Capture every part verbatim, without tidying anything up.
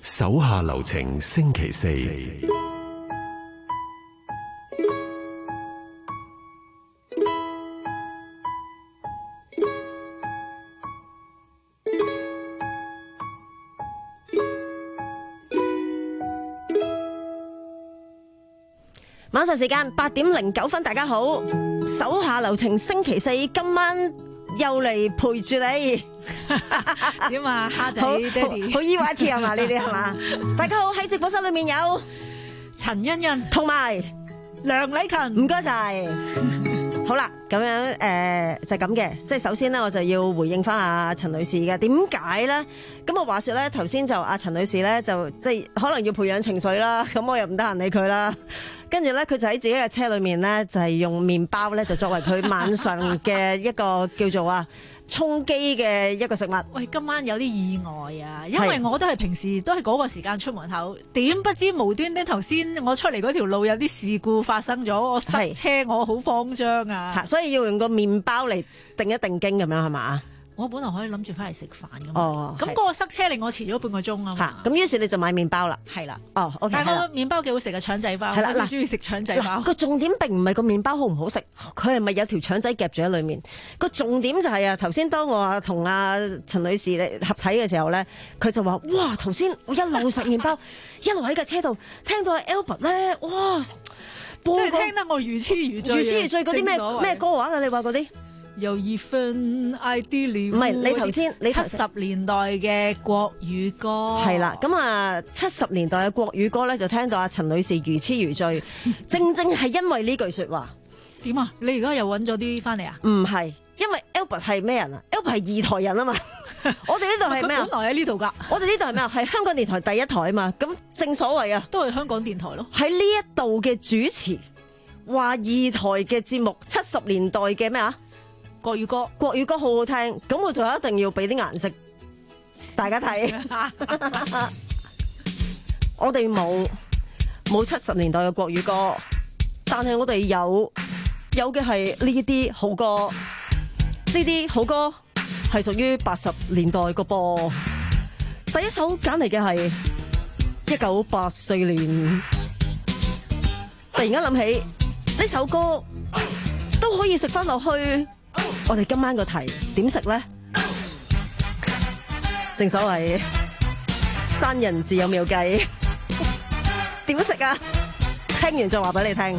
手下留情星期四。 晚上時間八點零九分，大家好，手下留情星期四，今晚又嚟陪住你。 點啊，蝦仔爹哋， 好 E Y T 係嘛？呢啲係嘛？大家好，喺直播室裏面有陳欣欣同埋梁禮勤， 唔該晒。好啦，咁樣誒、呃、就咁、是、嘅，即係首先咧，我就要回應翻阿陳女士嘅。點解咧？咁啊話說咧，頭先就阿陳女士咧就即係可能要培養情緒啦，咁我又唔得閒理佢啦。跟住咧，佢就喺自己嘅車裏面咧，就係、是、用麵包咧，就作為佢晚上嘅一個叫做啊充飢嘅一個食物。 喂，今晚有啲意外啊，因為我都係平時都係嗰個時間出門口，點不知無端端頭先我出嚟嗰條路有啲事故發生咗，我塞車，我好慌張啊！ 所以要用個麵包嚟定一定經咁樣係嘛？ 我本來可以諗住翻嚟食飯噶嘛， 哦， 咁嗰個塞車令我遲咗半個鐘啊嘛。 咁於是你就買麵包啦。 係啦， 哦 ，OK， 但係個麵包幾好食嘅腸仔包，係啦，我最中意食腸仔包。 個重點並唔係個麵包好唔好食，佢係咪有條腸仔夾住喺裏面？個重點就係啊，頭先當我同阿陳女士合體嘅時候咧，佢就話：哇，頭先我一路食麵包，一路喺架車度聽到阿 Albert 咧，哇， 即係聽得我如痴如醉， 如痴如醉嗰啲咩咩歌話㗎？你話嗰啲？ 有一份愛的禮物， 唔係你頭先，你七十年代嘅國語歌係啦，咁啊七十年代嘅國語歌咧，就聽到阿陳女士如痴如醉，正正係因為呢句說話。 點啊？你而家又揾咗啲翻嚟啊？ 唔係，因為 Albert 係咩人啊 ？Albert 係二台人啊嘛。我哋呢度係咩啊？ 本來喺呢度噶。 我哋呢度係咩啊？係香港電台第一台啊嘛。咁正所謂啊， 都係香港電台咯。 喺呢一度嘅主持話二台嘅節目，七十年代嘅咩啊？ 國語歌， 國語歌好好聽，咁我就一定要俾啲顏色大家睇。我哋冇冇七十年代嘅國語歌，但係我哋有有嘅係呢啲好歌，呢啲好歌係屬於八十年代個噃。第一首揀嚟嘅係一九八四年，突然間諗起呢首歌都可以食翻落去。我哋今晚個題點食咧？正所謂山人自有妙計，點食啊？聽完再話俾你聽。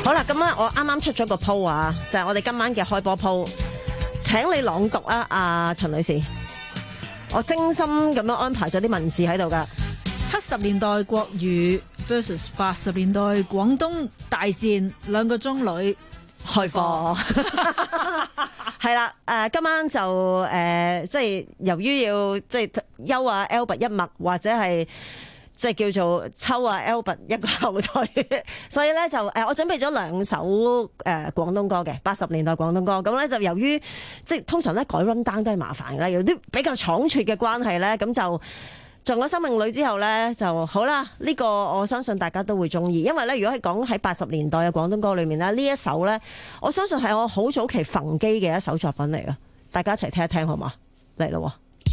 好啦，咁咧我啱啱出咗個 po 啊，就係、是、我哋今晚嘅開波 po， 請你朗讀啊，阿陳女士，我精心咁樣安排咗啲文字喺度噶。 七十年代國語 versus 八十年代廣東大戰，兩個鐘裏開播。係啦，誒、呃，今晚就誒、呃，即係由於要即係休啊 Albert 一脈，或者係即係叫做抽啊 Albert 一個後腿，所以咧就誒、呃，我準備咗兩首誒、呃、廣東歌嘅八十年代廣東歌。咁咧就由於即係通常咧改 run down 都係麻煩嘅啦，有啲比較倉促嘅關係咧，咁就在我生命裏之後咧就好啦。呢、這個我相信大家都會中意，因為咧如果係講喺八十年代嘅廣東歌裏面咧，呢一首咧我相信係我好早期逢機嘅一首作品嚟嘅，大家一齊聽一聽好嘛？嚟咯，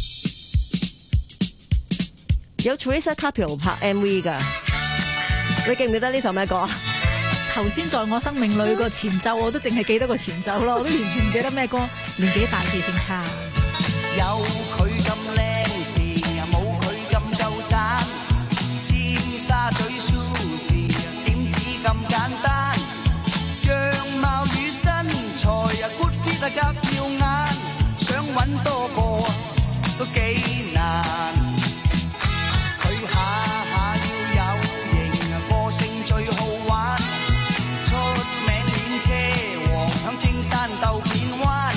有 Teresa Carpio 拍 M V 噶，你記唔記得呢首咩歌啊？ 頭先在我生命裏個前奏我都淨係記得個前奏咯，我都完全唔記得咩歌。年紀大記性差， 有佢咁靚時，冇佢咁夠讚。尖沙咀 Susie 點止咁簡單？樣貌與身材啊 good fit 啊夾耀眼，想搵多個都幾難。佢下下要有型，個性最好玩，出名練車王響青山鬥片灣。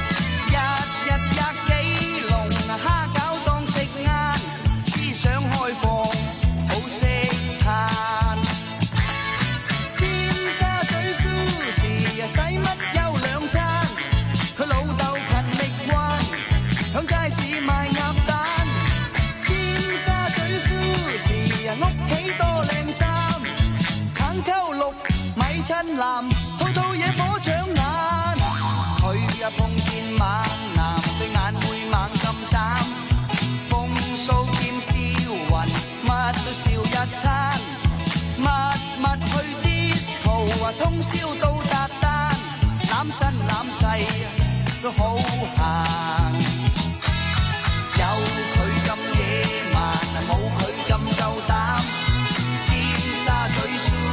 使乜休兩餐？佢老豆勤力慣，響街市賣鴨蛋。尖沙咀 Susie 啊，屋企多靚衫，橙溝綠米襯藍，套套嘢火搶眼。佢啊碰見猛男，對眼會猛咁眨。風騷兼銷魂，乜都笑一餐。密密去 disco 啊，通宵到達旦。攬身攬勢都好閒，有佢咁野蠻，冇佢咁夠膽。尖沙咀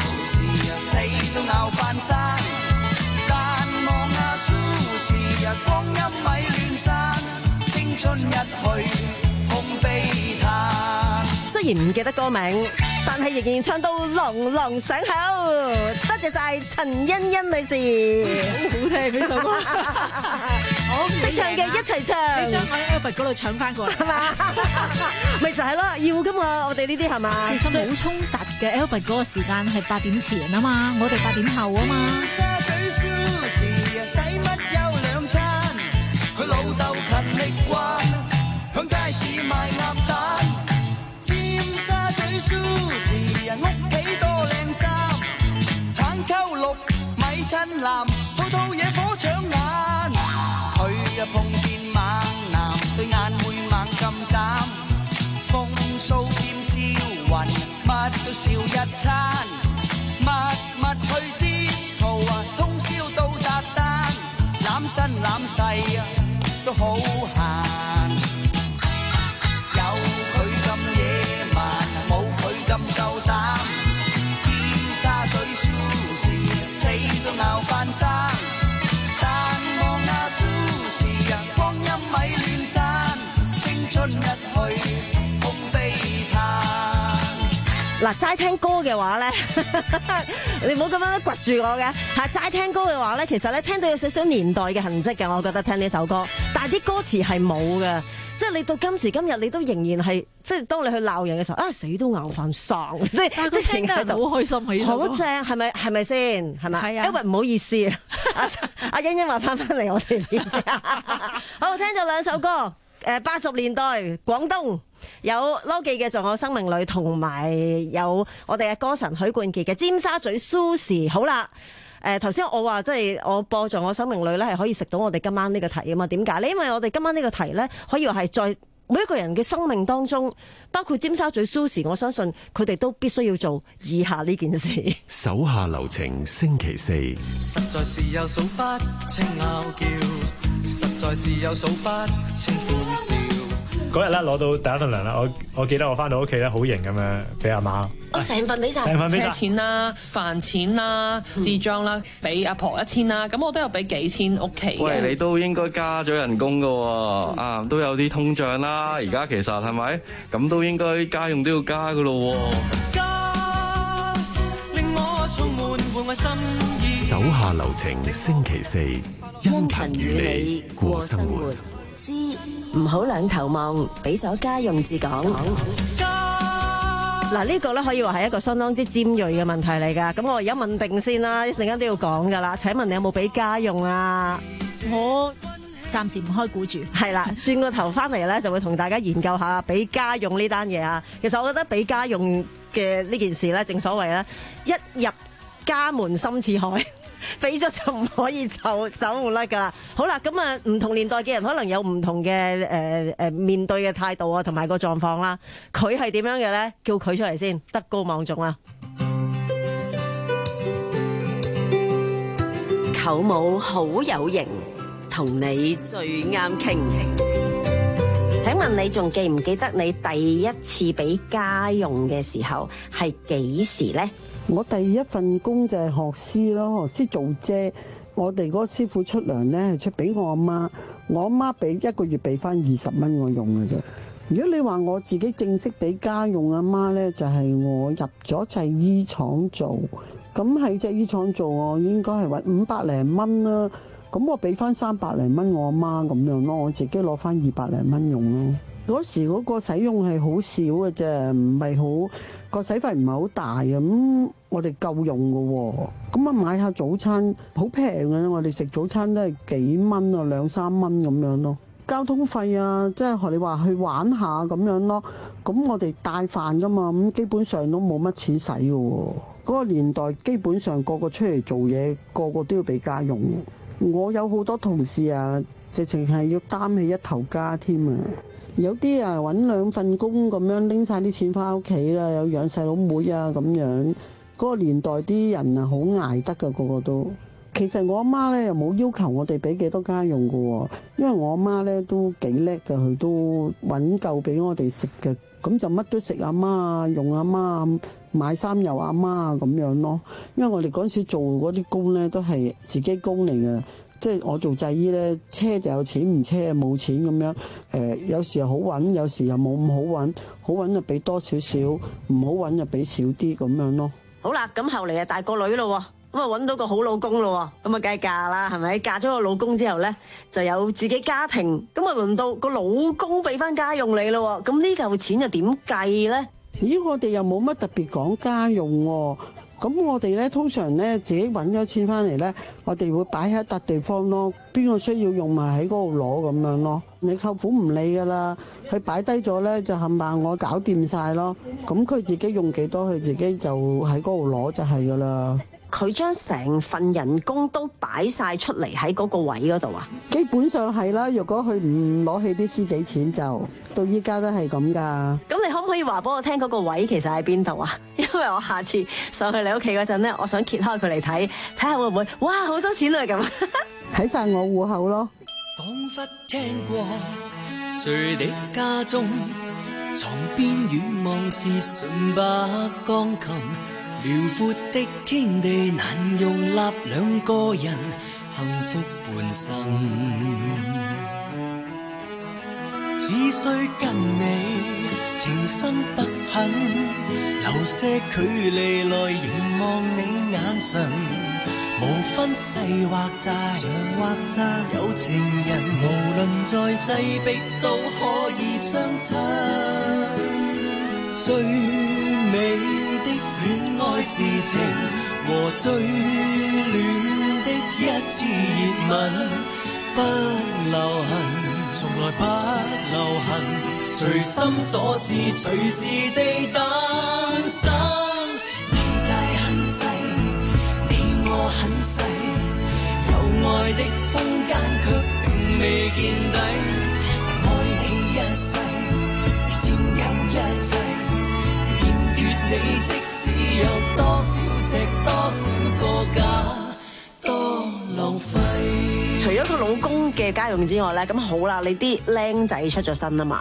Susie 死都拗翻生，但望阿 Susie 光陰咪亂散，青春一去空悲嘆。 雖然唔記得歌名，但係仍然唱到朗朗上口。多謝晒陳欣欣女士， 好好聽呢首歌。我識唱嘅一齊唱， 你將我喺 Albert 嗰度搶翻過嚟， 係嘛？咪就係咯，要噶嘛，我哋呢啲係嘛？ 其實冇衝突嘅。Albert 嗰個時間係八點前啊嘛，我哋八點後啊嘛。 尖沙咀 Susie 使乜休兩餐？佢老豆勤力慣，響街市賣鴨蛋。尖沙咀 Susie 屋企多靚衫，橙溝綠米襯藍，套套嘢火搶眼。佢啊碰見猛男，對眼會猛咁眨。風騷兼銷魂，乜都笑一餐。密密去 disco 啊，通宵到達旦。攬身攬勢啊，都好閒。有佢咁野蠻，冇佢咁夠膽。尖沙咀 Susie 死都拗翻生，但望阿 Susie 啊，光陰咪亂散，青春一去空悲嘆。 嗱，齋聽歌嘅話咧，你唔好咁樣掘住我嘅嚇。齋聽歌嘅話咧，其實咧聽到有少少年代嘅痕跡嘅，我覺得聽呢首歌，但係啲歌詞係冇嘅，即係你到今時今日，你都仍然係即係當你去鬧人嘅時候，啊死都拗翻生，即係即係聽得好開心啊！ 好正，係咪係咪先？係咪？係啊，因為唔好意思啊，阿阿欣欣話翻翻嚟我哋呢好，聽咗兩首歌。誒八十年代廣東有羅記嘅《在我生命裏》，同埋有我哋嘅歌神許冠傑嘅《尖沙咀 Susie》。好啦，誒頭先我話即係我播《在我生命裏》咧，係可以食到我哋今晚呢個題啊嘛？點解咧？因為我哋今晚呢個題咧，可以話係在每一個人嘅生命當中，包括尖沙咀 Susie，我相信佢哋都必須要做以下呢件事。 手下留情，星期四。 實在是有數不清拗撬，實在是有數不清歡笑。 嗰日咧攞到第一份糧啦，我我記得我翻到屋企咧好型咁樣俾阿媽， 我成份俾晒， 成份俾晒車錢啦、飯錢啦、自裝啦，俾阿婆一千啦，咁我都有俾幾千屋企嘅。 喂，你都應該加咗人工噶喎，啊都有啲通脹啦，而家其實係咪？咁都應該家用都要加噶咯喎。 令我充滿滿愛心意。 手下留情，星期四， 殷勤與你過生活。知唔好兩頭望，俾咗家用至講。 嗱，呢個咧可以話係一個相當之尖鋭嘅問題嚟㗎。咁我而家問定先啦，一陣間都要講㗎啦。請問你有冇俾家用啊？ 我暫時唔開估住。係啦，轉個頭翻嚟咧，就會同大家研究下俾家用呢單嘢啊。其實我覺得俾家用嘅呢件事咧，正所謂咧，一入家門深似海。俾咗就唔可以走走唔甩噶啦。好啦，咁啊唔同年代嘅人可能有唔同嘅誒誒面對嘅態度啊，同埋個狀況啦。佢係點樣嘅咧？叫佢出嚟先，德高望重啊！ 舅母好有型，同你最啱傾。請問你仲記唔記得你第一次俾家用嘅時候係幾時咧？ 我第一份工就係學師咯，學師做遮。我哋嗰個師傅出糧咧係出俾我阿媽，我阿媽俾一個月俾翻二十蚊我用嘅啫。如果你話我自己正式俾家用阿媽咧，就係我入咗製衣廠做，咁喺製衣廠做我應該係揾五百零蚊啦。咁我俾翻三百零蚊我阿媽咁樣咯，我自己攞翻二百零蚊用咯。嗰時嗰個使用係好少嘅啫，唔係好個使費唔係好大啊。咁我哋夠用嘅喎，咁啊買下早餐好平嘅，我哋食早餐都係幾蚊啊，兩三蚊咁樣咯。交通費啊，即係學你話去玩下咁樣咯。咁我哋帶飯㗎嘛，咁基本上都冇乜錢使嘅喎。嗰個年代基本上個個出嚟做嘢，個個都要俾家用。我有好多同事啊，直情係要擔起一頭家添啊！有啲啊揾兩份工咁樣拎晒啲錢翻屋企啦，有養細佬妹啊咁樣。嗰個年代啲人啊好捱得噶，個個都。其實我阿媽咧又冇要求我哋俾幾多家用噶喎，因為我阿媽咧都幾叻噶，佢都揾夠俾我哋食嘅。咁就乜都食阿媽啊，用阿媽啊，買衫又阿媽啊咁樣咯。因為我哋嗰陣時做嗰啲工咧都係自己工嚟嘅。即係我做製衣咧，車就有錢，唔車就冇錢咁樣。誒、呃，有時又好揾，有時又冇咁好揾。好揾就俾多少少，唔好揾就俾少啲咁樣咯。 好啦，咁後嚟啊大個女咯，咁啊揾到個好老公咯，咁啊梗係嫁啦，係咪？嫁咗個老公之後咧，就有自己家庭，咁啊輪到個老公俾翻家用你咯。咁呢嚿錢又點計咧？ 咦，我哋又冇乜特別講家用喎。咁我哋咧通常咧自己揾咗錢翻嚟咧，我哋會擺喺一笪地方咯。邊個需要用埋喺嗰度攞咁樣咯。你舅父唔理噶啦，佢擺低咗咧就冚唪唥我搞掂晒咯。咁佢自己用幾多，佢自己就喺嗰度攞就係噶啦。 佢將成份人工都擺晒出嚟喺嗰個位嗰度啊？ 基本上係啦，如果佢唔攞起啲私己錢就到依家都係咁噶。 咁你可唔可以話俾我聽嗰個位其實喺邊度啊？因為我下次上去你屋企嗰陣咧，我想揭開佢嚟睇，睇下會唔會哇好多錢啊咁。 喺晒我戶口咯。 彷彿聽過誰的家中，床邊遠望是純白鋼琴，遼闊的天地難容納兩個人幸福半生，只需跟你情深得很，有些距離來凝望你眼神，無分細或大，長或窄，有情人無論再擠迫都可以相親，最美的戀愛事情和最暖的一次熱吻，不留痕，從來不留痕，隨心所至，隨時地誕生。世界很細，你我很細，有愛的空間卻並未見底，愛你一世，佔有一切。你即使有多少隻多少個家，多浪費。 除咗個老公嘅家用之外咧，咁好啦，你啲僆仔出咗身啊嘛，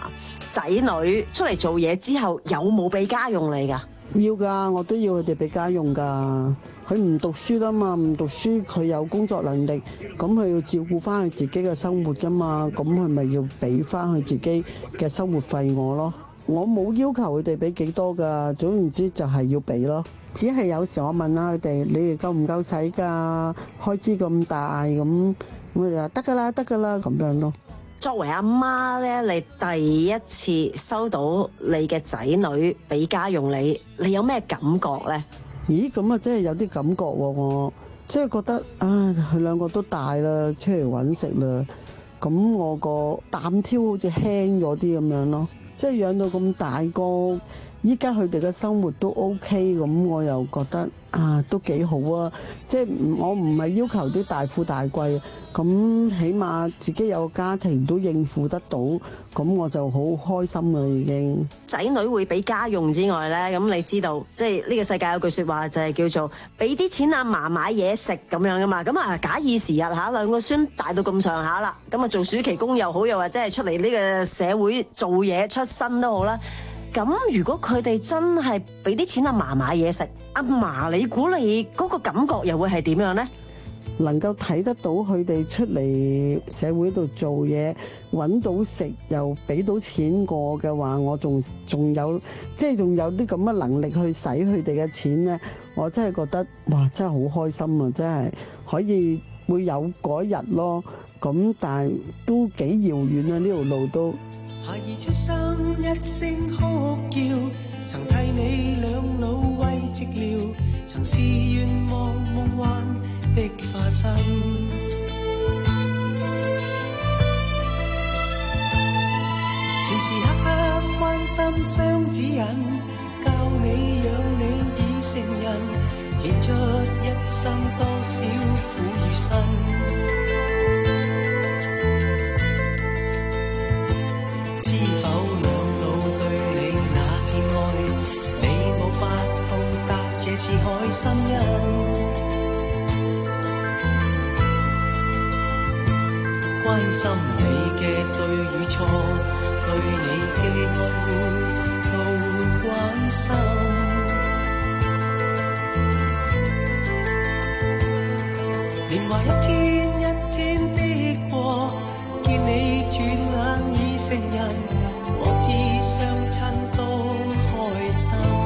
仔女出嚟做嘢之後，有冇俾家用你㗎？ 要㗎，我都要佢哋俾家用㗎。佢唔讀書啦嘛，唔讀書佢有工作能力，咁佢要照顧翻佢自己嘅生活㗎嘛，咁佢咪要俾翻佢自己嘅生活費我咯。我冇要求佢哋俾幾多㗎，總言之就係要俾咯。只係有時我問下佢哋，你哋夠唔夠使㗎？開支咁大咁，我就話得㗎啦，得㗎啦咁樣咯。 作為阿媽咧，你第一次收到你嘅仔女俾家用你，你有咩感覺咧？ 咦，咁啊真係有啲感覺喎，我即係覺得啊，佢兩個都大啦，出嚟揾食啦，咁我個擔挑好似輕咗啲咁樣咯，即係養到咁大個。依家佢哋嘅生活都 OK， 咁我又覺得啊都幾好啊！即係我唔係要求啲大富大貴，咁起碼自己有個家庭都應付得到，咁我就好開心啦已經。 仔女會俾家用之外咧，咁你知道即係呢個世界有句説話就係叫做俾啲錢阿嫲買嘢食咁樣噶嘛。咁啊假以時日嚇，兩個孫大到咁上下啦，咁啊做暑期工又好，又或者係出嚟呢個社會做嘢出身都好啦。咁如果佢哋真係俾啲錢阿嫲買嘢食，阿嫲你估你嗰個感覺又會係點樣呢？ 能夠睇得到佢哋出嚟社會度做嘢，揾到食又俾到錢過嘅話，我仲仲有即係仲有啲咁嘅能力去使佢哋嘅錢呢，我真係覺得哇，真係好開心啊！真係可以會有嗰日咯。咁但係都幾遙遠啊，呢條路都。 孩兒出生一聲哭叫，曾替你兩老慰寂寥，曾是願望夢幻的化身。全時刻刻關心相指引，教你養你已成人，獻出一生多少苦與辛。是海心恩，關心你嘅對與錯，對你嘅愛護都關心。年華一天一天的過，見你轉眼已成人，我知相親都開心。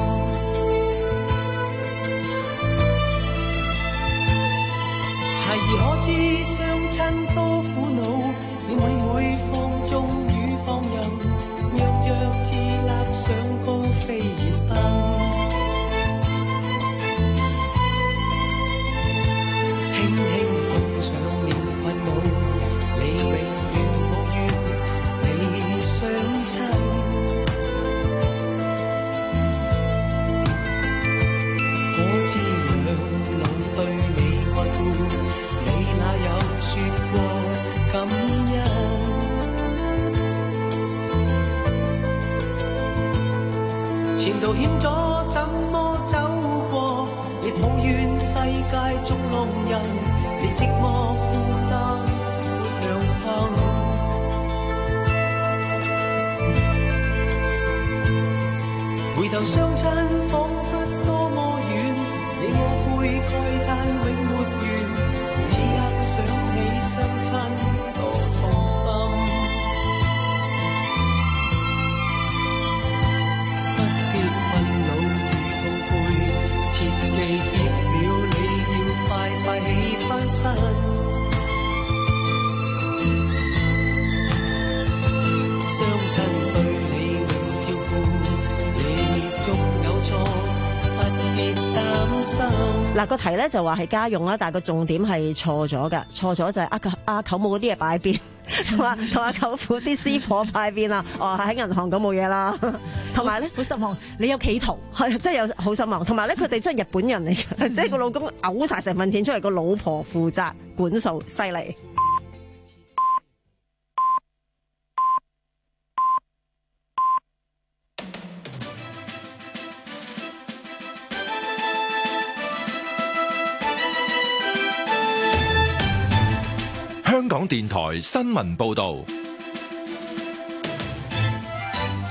孩兒可知相親多苦惱，你每每放縱與放任，讓着自立上高飛遠奔。輕輕碰上了困惱，你永遠無怨你相親。可知兩老對你愛顧，哪有說過感恩？前途險阻怎麼走過？你抱怨世界中弄人，你寂寞孤單沒良朋。回頭相親彷彿多麼遠，你我背蓋但永沒緣。想起相親多痛心，不必困惱與痛悔，切記別了你要快快起翻身。相親對你永照顧，夜中有錯不必擔心。 嗱，個題咧就話係家用啦，但係個重點係錯咗㗎，錯咗就係阿阿舅母嗰啲嘢擺邊，同埋同阿舅父啲師婆擺邊啦。哦，喺銀行咁冇嘢啦。同埋咧， 好失望，你有企圖， 係真係有好失望。同埋咧，佢哋真係日本人嚟嘅，即係個老公嘔晒成份錢出嚟，個老婆負責管數，犀利。 香港電台新聞報道。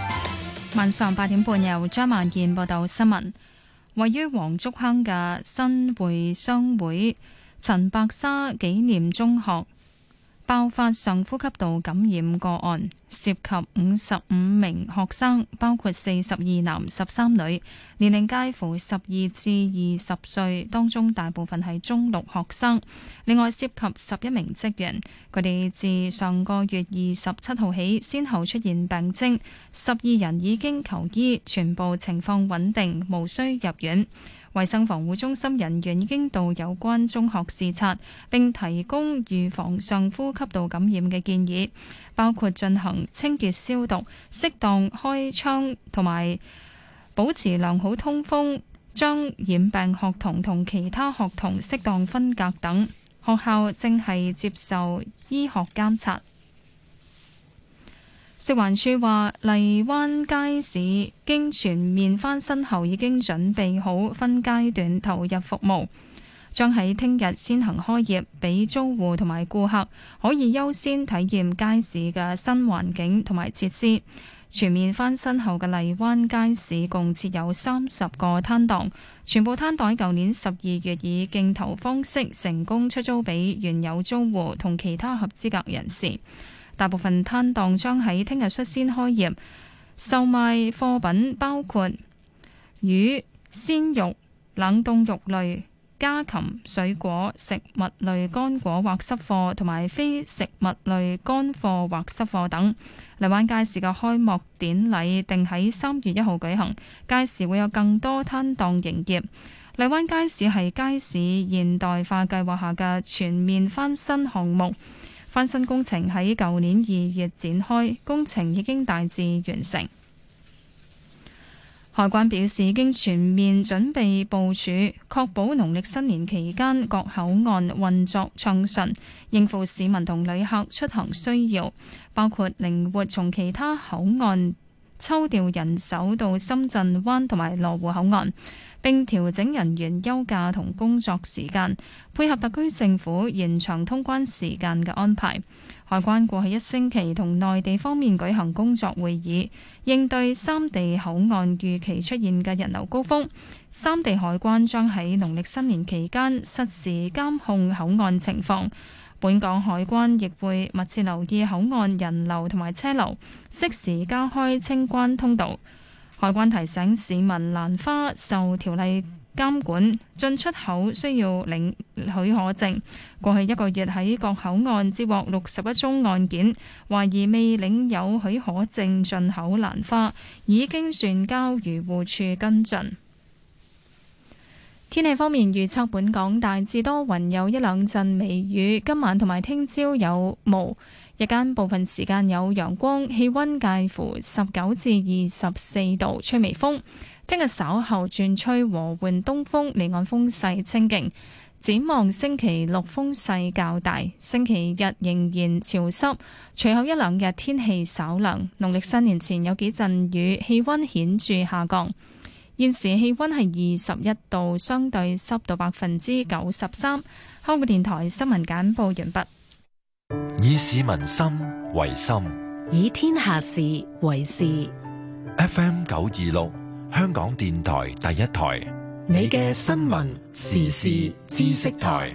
晚上八點半由張萬健報道新聞。位於黃竹坑嘅新會商會陳白沙紀念中學爆發上呼吸道感染個案，涉及五十五名學生，包括四十二男十三女，年齡介乎十二至二十歲，當中大部分係中六學生。另外涉及十一名職員，佢哋自上個月二十七號起先後出現病徵，十二人已經求醫，全部情況穩定，無需入院。衛生防護中心人員已經到有關中學視察，並提供預防上呼吸道感染嘅建議，包括進行清潔消毒、適當開窗同埋保持良好通風、將染病學童同其他學童適當分隔等。學校正係接受醫學監察。食環署話，荔灣街市經全面翻新後，已經準備好分階段投入服務，將喺聽日先行開業，俾租戶同埋顧客可以優先體驗街市嘅新環境同埋設施。全面翻新後嘅荔灣街市共設有三十個攤檔，全部攤檔喺舊年十二月以競投方式成功出租俾原有租戶同其他合資格人士。大部分攤檔將喺聽日率先開業，售賣貨品包括魚、鮮肉、冷凍肉類、家禽、水果、食物類乾果或濕貨，同埋非食物類乾貨或濕貨等。荔灣街市嘅開幕典禮定喺三月一號舉行，屆時會有更多攤檔營業。荔灣街市係街市現代化計劃下嘅全面翻新項目。翻新工程喺舊年二月展開，工程已經大致完成。海關表示，已經全面準備部署，確保農曆新年期間各口岸運作暢順，應付市民同旅客出行需要，包括靈活從其他口岸抽調人手到深圳灣同埋羅湖口岸，並調整人員休假同工作時間，配合特區政府延長通關時間嘅安排。海關過去一星期同內地方面舉行工作會議，應對三地口岸預期出現嘅人流高峰。三地海關將喺農曆新年期間實時監控口岸情況。本港海關亦會密切留意口岸人流同埋車流，適時加開清關通道。海關提醒市民，蘭花受條例監管，進出口需要領許可證。過去一個月喺各口岸接獲六十一宗案件，懷疑未領有許可證進口蘭花，已經轉交漁護署跟進。天氣方面預測，本港大致多雲，有一兩陣微雨。今晚同埋聽朝有霧，日間部分時間有陽光，氣溫介乎十九至二十四度，吹微風。聽日稍後轉吹和緩東風，離岸風勢清勁。展望星期六風勢較大，星期日仍然潮濕，隨後一兩日天氣稍涼。農曆新年前有幾陣雨，氣溫顯著下降。現時氣溫係二十一度，相對濕度百分之九十三。香港電台新聞簡報完畢。 以市民心為心， 以天下事為事。 F M 九二六，香港電台第一台， 你嘅新聞時事知識台。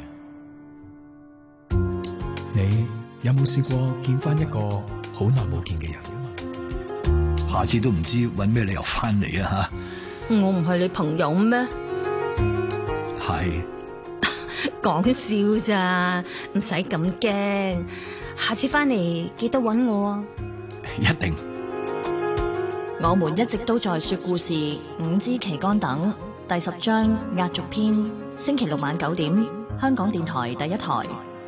你有冇試過見翻一個好耐冇見嘅人？ 下次都唔知揾咩理由翻嚟啊！吓。 我唔係你朋友咩？ 係講笑咋，唔使咁驚。下次翻嚟記得揾我啊！ 一定。 我們一直都在說故事，五支旗杆等第十章壓軸篇，星期六晚九點，香港電台第一台。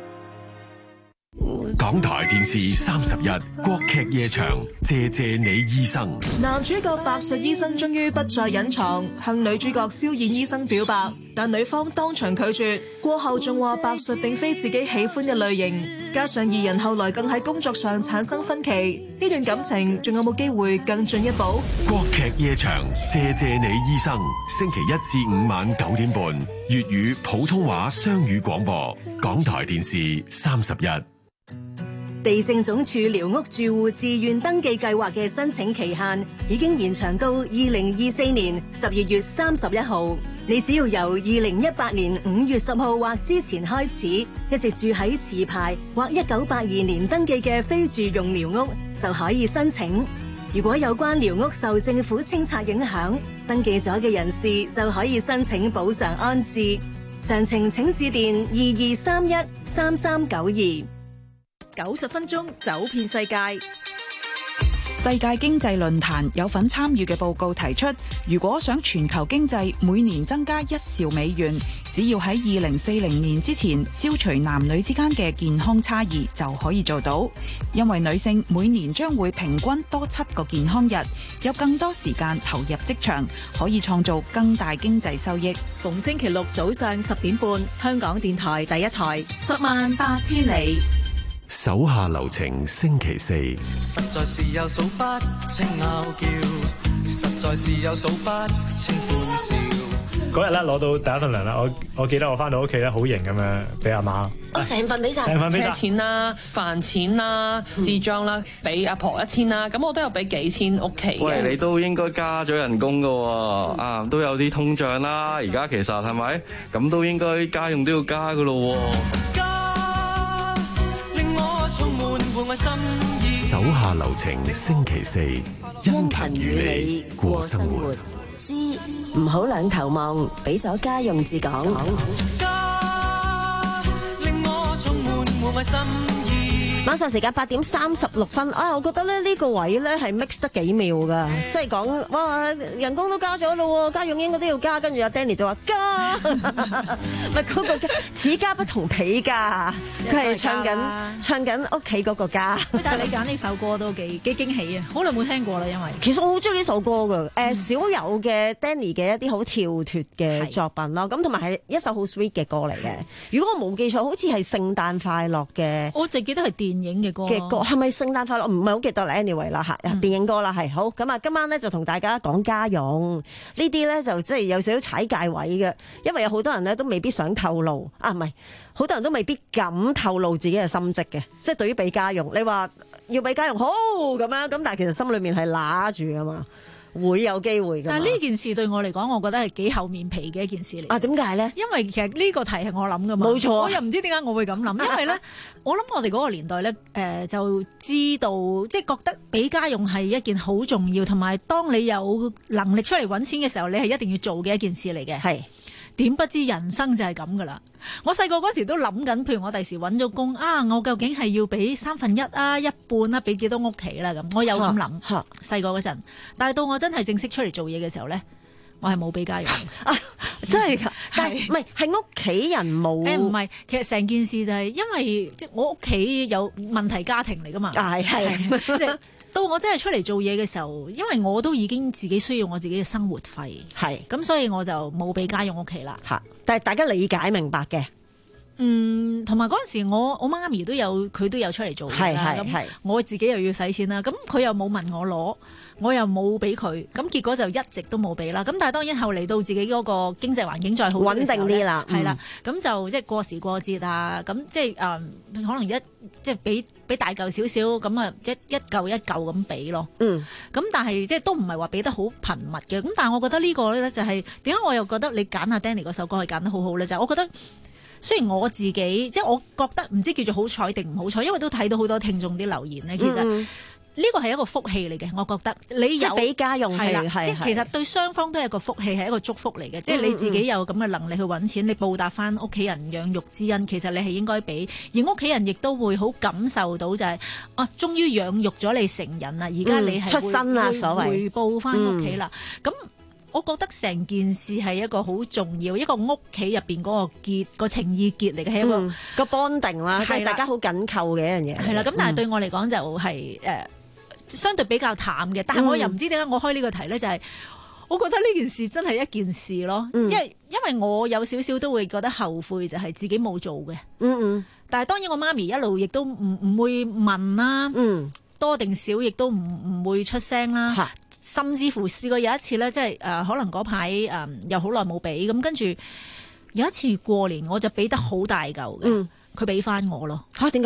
港台電視三十一國劇夜場，謝謝你醫生。 男主角白術醫生終於不再隱藏，向女主角蕭燕醫生表白，但女方當場拒絕。過後仲話白術並非自己喜歡嘅類型，加上二人後來更喺工作上產生分歧，呢段感情仲有冇機會更進一步？ 國劇夜場，謝謝你醫生。星期一至五晚九點半，粵語普通話雙語廣播，港台電視三十一。 地政總署寮屋住戶自願登記計劃嘅申請期限已經延長到二零二四年十二月三十一號。你只要由二零一八年五月十號或之前開始，一直住喺持牌或一九八二年登記嘅非住用寮屋，就可以申請。如果有關寮屋受政府清拆影響，登記咗嘅人士就可以申請補償安置。詳情請致電二二三一三三九二。 九十分鐘走遍世界。世界經濟論壇有份參與嘅報告提出，如果想全球經濟每年增加一兆美元，只要喺二零四零年之前消除男女之間嘅健康差異就可以做到。因為女性每年將會平均多七個健康日，有更多時間投入職場，可以創造更大經濟收益。逢星期六早上十點半，香港電台第一台，十萬八千里。 手下留情，星期四。 實在是有數不清拗叫，實在是有數不清歡笑。 嗰日咧攞到第一份糧啦，我我記得我翻到屋企咧好型咁樣俾阿媽。 我成份俾晒， 成份俾晒。 車錢啦、飯錢啦、紙張啦，俾阿婆一千啦，咁我都有俾幾千屋企嘅。 喂，你都應該加咗人工噶喎，啊都有啲通脹啦，而家其實係咪？咁都應該家用都要加噶咯喎。 手下留情，星期四， 殷勤與你過生活。知唔好兩頭望，俾咗家用至講。晚上時間八點三十六分啊！我覺得咧呢個位咧係 mix 得幾妙噶，即係講哇人工都加咗咯，家用應該都要加，跟住阿 Danny 就話加，唔係嗰個此家不同彼家，佢係唱緊唱緊屋企嗰個家。 但係你揀呢首歌都幾幾驚喜啊！好耐冇聽過啦，因為其實我好中意呢首歌噶，誒、嗯、少有嘅 Danny 嘅一啲好跳脫嘅作品咯，咁同埋係一首好 sweet 嘅歌嚟嘅。如果我冇記錯，好似係聖誕快樂嘅， 我淨記得係電影嘅歌嘅歌，係咪聖誕快樂？唔係好記得啦。Anyway 啦嚇，電影歌啦係好。咁啊，今晚咧就同大家講家用呢啲咧，就即係有少少踩界位嘅，因為有好多人咧都未必想透露啊，唔係好多人都未必敢透露自己嘅心跡嘅，即係對於俾家用，你話要俾家用好咁樣，咁但係其實心裏面係揦住啊嘛。會有機會㗎， 但係呢件事對我嚟講，我覺得係幾厚面皮嘅一件事嚟。 啊，點解咧？ 因為其實呢個題係我諗㗎嘛，冇錯。我又唔知點解我會咁諗，因為咧，我諗我哋嗰個年代咧，誒、呃、就知道，即係覺得俾家用係一件好重要，同埋當你有能力出嚟揾錢嘅時候，你係一定要做嘅一件事嚟嘅。係。點不知人生就係咁噶啦！我細個嗰時都諗緊，譬如我第時揾咗工啊，我究竟係要俾三分一啊、一半啦，俾幾多屋企啦咁，我有咁諗。細個嗰陣，但係到我真係正式出嚟做嘢嘅時候咧，我係冇俾家用嘅。啊， 真係㗎？但係唔係係屋企人冇？誒唔係， 其實成件事就係因為即係我屋企有問題家庭嚟㗎嘛。係係。即係到我真係出嚟做嘢嘅時候，因為我都已經自己需要我自己嘅生活費。係。咁所以我就冇俾家用屋企啦。嚇！ 但係大家理解明白嘅。 嗯，同埋嗰陣時我我媽咪都有佢都有出嚟做嘢啦。係係係。我自己又要使錢啦，咁佢又冇問我攞。我又冇俾佢，咁結果就一直都冇俾啦。咁但係當然後嚟到自己嗰個經濟環境再好穩定啲啦，係啦，咁、嗯、就即係過時過節啊，咁即係誒、嗯、可能一即係俾俾大嚿少少，咁啊一一嚿一嚿咁俾咯。嗯，咁但係即係都唔係話俾得好頻密嘅。咁但係我覺得呢個咧就係點解我又覺得你揀阿 Danny 嗰首歌係揀得好好咧？就係、是、我覺得雖然我自己即係我覺得唔知叫做好彩定唔好彩，因為都睇到好多聽眾啲留言咧，其實。嗯呢個係一個福氣嚟嘅，我覺得你有俾家用係啦， 即係其實對雙方都係一個福氣，係一個祝福嚟嘅。即係你自己有咁嘅能力去揾錢，你報答翻屋企人養育之恩，其實你係應該俾，而屋企人亦都會好感受到就係、是、啊，終於養育咗你成人啦，而家你係、嗯、出身啦，所謂回報翻屋企啦。咁、嗯、我覺得成件事係一個好重要，一個屋企入邊嗰個結個情意結嚟嘅，係一個、嗯、個 bonding 啦，即係大家好緊扣嘅一樣嘢。係啦，咁但係對我嚟講就係、是、誒。呃相對比較淡嘅，但係我又唔知點解我開呢個題咧，就係、是、我覺得呢件事真係一件事咯，嗯、因為因為我有少少都會覺得後悔，就係自己冇做嘅。嗯嗯。但係當然我媽咪一路亦都唔唔會問啦，嗯，多定少亦都唔唔會出聲啦，甚至乎試過有一次咧，即係誒可能嗰排誒又好耐冇俾，咁跟住有一次過年我就俾得好大嚿嘅，佢俾翻我咯。嚇點解啊？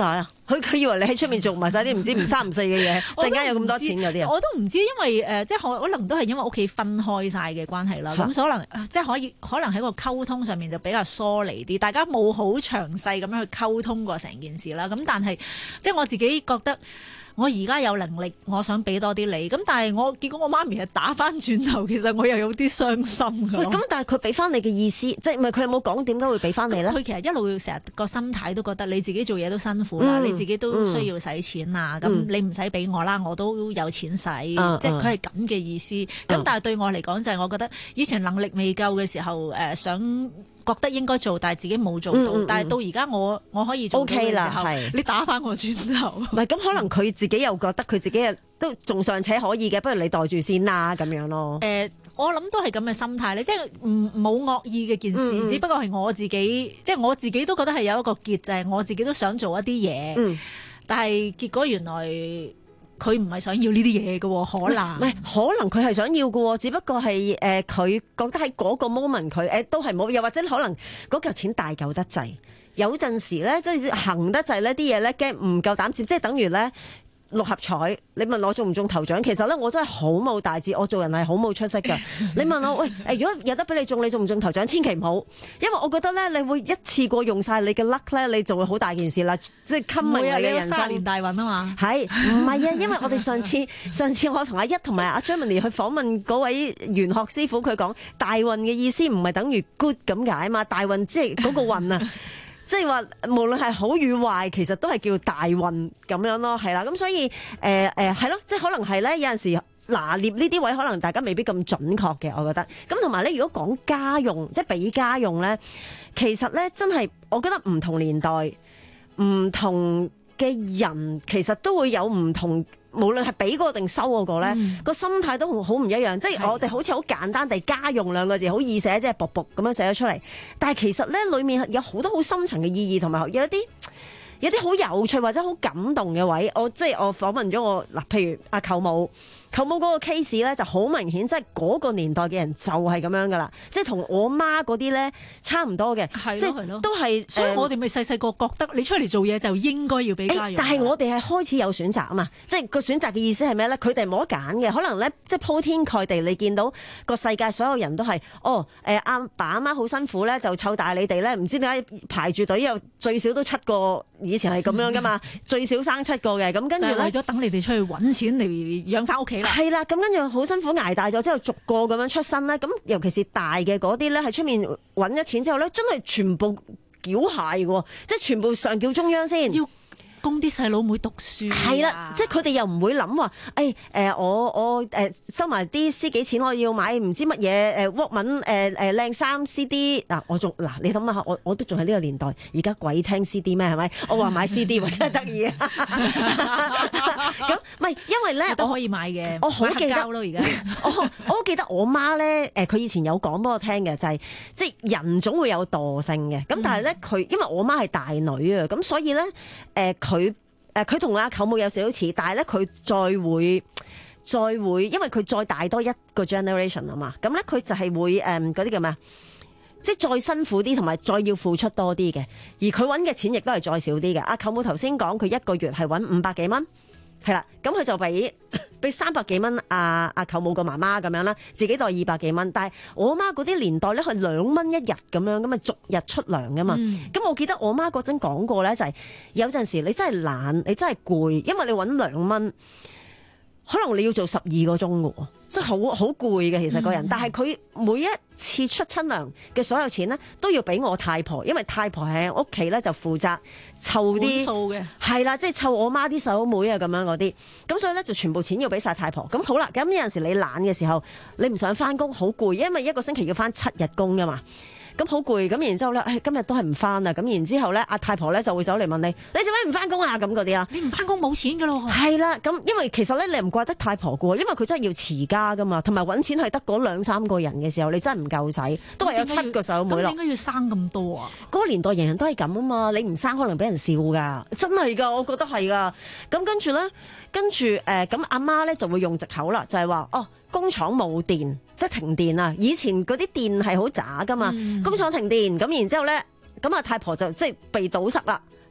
佢佢以為你喺出面做埋晒啲唔知唔三唔四嘅嘢，突然間有咁多錢嗰啲啊！ 我都唔知，因為誒、呃，即係可能都係因為屋企分開晒嘅關係啦，咁所以可能即係可以可能喺個溝通上面就比較疏離啲，大家冇好詳細咁樣去溝通過成件事啦。咁但係即係我自己覺得。我而家有能力，我想俾多啲你，咁但係我結果我媽咪係打翻轉頭，其實我又有啲傷心㗎。喂， 咁但係佢俾翻你嘅意思，即係唔係佢有冇講點解會俾翻你咧？ 佢其實一路成日個心態都覺得你自己做嘢都辛苦啦，嗯、你自己都需要使錢啊，咁、嗯、你唔使俾我啦，我都有錢使，嗯、即係佢係咁嘅意思。咁、嗯、但係對我嚟講就係我覺得以前能力未夠嘅時候，誒、呃、想。覺得應該做，但係自己冇做到。嗯嗯、但係到而家我我可以做到嘅時候， okay、你打翻我轉頭。唔係咁，可能佢自己又覺得佢自己都仲尚且可以嘅，不如你袋住先啦咁樣咯。誒、呃，我諗都係咁嘅心態咧，即係唔冇惡意嘅件事，嗯、只不過係我自己，即係我自己都覺得係有一個結，就係、是、我自己都想做一啲嘢，嗯、但係結果原來。佢唔係想要呢啲嘢嘅，可能唔係，可能佢係想要嘅，只不過係誒佢覺得喺嗰個 moment 佢誒、呃、都係冇，又或者可能嗰嚿錢大嚿得滯，有陣時咧即係行得滯呢啲嘢咧驚唔夠膽接，即係等於咧。六合彩，你問我中唔中頭獎？其實咧，我真係好冇大志，我做人係好冇出息㗎。你問我喂，誒，如果有得俾你中，你中唔中頭獎？千祈唔好，因為我覺得咧，你會一次過用晒你嘅 luck 咧，你就會好大件事啦，即係冚埋你嘅人生。 年大運啊嘛， 係唔係啊？因為我哋上次上次我同阿一同埋阿 Germany 去訪問嗰位玄學師傅，佢講大運嘅意思唔係等於 good 咁解啊嘛，大運即係嗰個運啊。即係話，無論係好與壞，其實都係叫大運咁樣咯，係啦。咁所以，誒誒係咯，即係可能係咧，有陣時拿捏呢啲位，可能大家未必咁準確嘅，我覺得。咁同埋咧，如果講家用，即係俾家用咧，其實咧真係，我覺得唔同年代、唔同嘅人，其實都會有唔同。無論係俾嗰個定收嗰個咧，個、嗯、心態都好唔一樣。即係我哋好似好簡單地家用兩個字，好易寫，即係薄薄咁樣寫咗出嚟。但係其實咧，裡面有好多好深層嘅意義，同埋有一啲有啲好有趣或者好感動嘅位。我即係我訪問咗我嗱，譬如阿舅母。舅母嗰個 case 咧就好明顯，即係嗰個年代嘅人就係咁樣噶啦，即係同我媽嗰啲咧差唔多嘅，即係都係。 所以我哋咪細細個覺得你出嚟做嘢就應該要俾家用。 但係我哋係開始有選擇啊嘛，即係個選擇嘅意思係咩咧？佢哋冇得揀嘅，可能咧即係鋪天蓋地，你見到個世界所有人都係哦誒阿、呃、爸阿媽好辛苦咧，就湊大你哋咧，唔知點解排住隊又最少都七個，以前係咁樣噶嘛，最少生七個嘅，咁跟住咧為咗等你哋出去揾錢嚟養翻屋企。 係啦，咁跟住好辛苦捱大咗之後，逐個咁樣出身咧，咁尤其是大嘅嗰啲咧，喺出面揾咗錢之後咧，真係全部繳械嘅，即係全部上繳中央先。 供啲細佬妹讀書係啦，即係佢哋又唔會諗話，誒誒我我誒收埋啲私己錢，我要買唔知乜嘢誒 Walkman 誒誒靚衫 C D 嗱，我仲嗱你諗下，我我都仲喺呢個年代，而家鬼聽 C D 咩係咪？我話買 C D 真係得意啊！咁唔係因為咧， 都可以買嘅， 我好記得咯而家。 我我好記得我媽咧，誒佢以前有講俾我聽嘅就係，即係人總會有惰性嘅，咁但係咧佢因為我媽係大女啊，咁所以咧誒佢。佢誒佢同阿舅母有少少似，但係咧佢再會再會，因為佢再大多一個 generation 啊嘛，咁咧佢就係會誒嗰啲叫咩啊？即係再辛苦啲，同埋再要付出多啲嘅，而佢揾嘅錢亦都係再少啲嘅。阿舅母頭先講佢一個月係揾五百幾蚊。係啦，咁佢就俾俾三百幾蚊阿阿舅母個媽媽咁樣啦，自己袋二百幾蚊。但係我媽嗰啲年代咧，係兩蚊一日咁樣，咁啊逐日出糧噶嘛。咁、嗯、我記得我媽嗰陣講過咧，就係、是、有陣時你真係懶，你真係攰，因為你揾兩蚊，可能你要做十二個鐘嘅，即係好好攰嘅其實個人。嗯、但係佢每一次出親糧嘅所有錢咧，都要俾我太婆，因為太婆喺屋企咧就負責湊啲數嘅， 係啦，即係湊我媽啲細佬妹啊咁樣嗰啲。咁所以咧就全部錢要俾晒太婆。咁好啦，咁有陣時你懶嘅時候，你唔想翻工，好攰，因為一個星期要翻七日工噶嘛。咁好攰，咁然之後咧，誒今日都係唔翻啦。咁然之後咧，阿太婆咧就會走嚟問你：你做咩唔翻工啊？咁嗰啲啊， 你唔翻工冇錢噶咯？ 係啦，咁因為其實咧，你唔怪得太婆噶，因為佢真係要持家噶嘛，同埋揾錢係得嗰兩三個人嘅時候，你真係唔夠使，都係有七個細佬妹咯。 咁點解要生咁多啊？ 嗰個年代人人都係咁啊嘛，你唔生可能俾人笑噶，真係噶，我覺得係噶。咁跟住咧。跟住誒，咁阿媽咧就會用藉口啦，就係、是、話哦，工廠冇電，即係停電啊！以前嗰啲電係好渣噶嘛，嗯、工廠停電，咁然之後咧，咁阿太婆就即係被堵塞啦。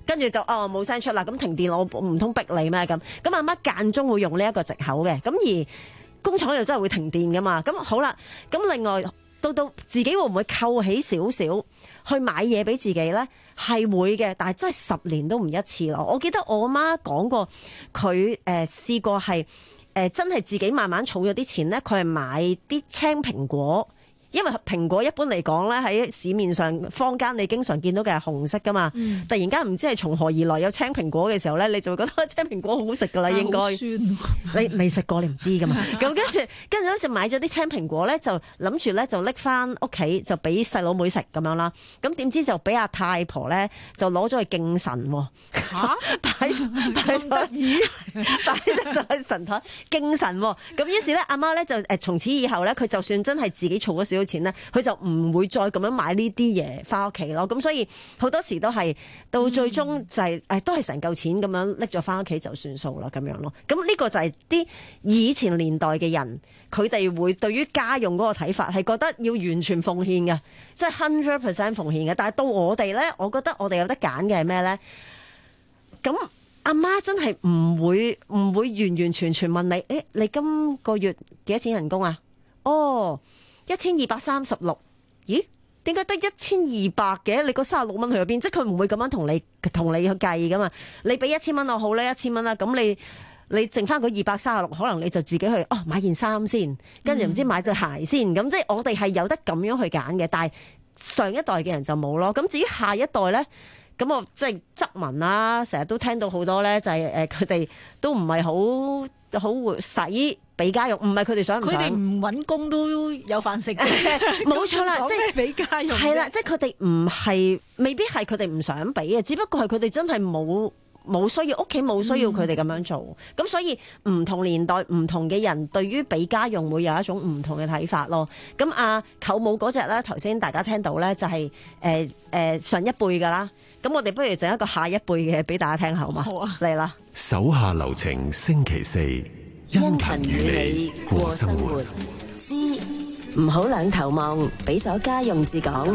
跟住就哦冇聲出啦，咁停電我唔通逼你咩咁？咁阿媽間中會用呢一個藉口嘅，咁而工廠又真係會停電噶嘛？咁好啦，咁另外到到自己會唔會扣起少少去買嘢俾自己咧？係會嘅，但係真係十年都唔一次咯。我記得我媽講過，佢誒試過係誒、呃、真係自己慢慢儲咗啲錢咧，佢係買啲青蘋果。因為蘋果一般嚟講咧，喺市面上坊間你經常見到嘅係紅色噶嘛，嗯、突然間唔知係從何而來有青蘋果嘅時候咧，你就會覺得青蘋果好好食噶啦，應該。酸你未食過你唔知噶嘛？咁跟住跟住咧就買咗啲青蘋果咧，就諗住咧就拎翻屋企就俾細佬妹食咁樣啦。咁點知就俾阿太婆咧就攞咗去敬神喎。嚇！擺擺咗意，擺咗上去神台敬神喎。咁於是咧阿媽咧就誒從此以後咧，佢就算真係自己儲咗少少錢咧，佢就唔會再咁樣買呢啲嘢翻屋企咯。咁所以好多時都係到最終就係、是、誒、嗯、都係成嚿錢咁樣拎咗翻屋企就算數啦咁樣咯。咁呢個就係啲以前年代嘅人，佢哋會對於家用嗰個睇法係覺得要完全奉獻嘅，即係 hundred percent 奉獻嘅。但係到我哋咧，我覺得我哋有得揀嘅係咩咧？咁阿媽真係唔會唔會完完全全問你，誒你今個月幾多錢人工啊？哦。一千二百三十六，咦？點解得一千二百嘅？你嗰三十六蚊去咗邊？即係佢唔會咁樣同你同你去計噶嘛？你俾一千蚊我好咧，一千蚊啦。咁你你剩翻嗰二百三十六，可能你就自己去哦買件衫先，跟住唔知買對鞋先。咁、嗯、即係我哋係有得咁樣去揀嘅，但係上一代嘅人就冇咯。咁至於下一代咧，咁我即係側聞啦，成日都聽到好多咧，就係誒佢哋都唔係好好會使。俾家用唔係佢哋想唔想？ 佢哋唔揾工都有飯食嘅， 冇錯啦，即係俾家用。 係啦，即係佢哋唔係，未必係佢哋唔想俾嘅，只不過係佢哋真係冇冇需要，屋企冇需要佢哋咁樣做。咁、嗯、所以唔同年代唔同嘅人對於俾家用會有一種唔同嘅睇法咯。咁啊，舅母嗰隻咧，頭先大家聽到咧就係誒誒上一輩噶啦。咁我哋不如整一個下一輩嘅俾大家聽好嘛？好啊，嚟啦！ 手下留情，星期四。 殷勤與你過生活，知唔好兩頭望，俾咗家用至講。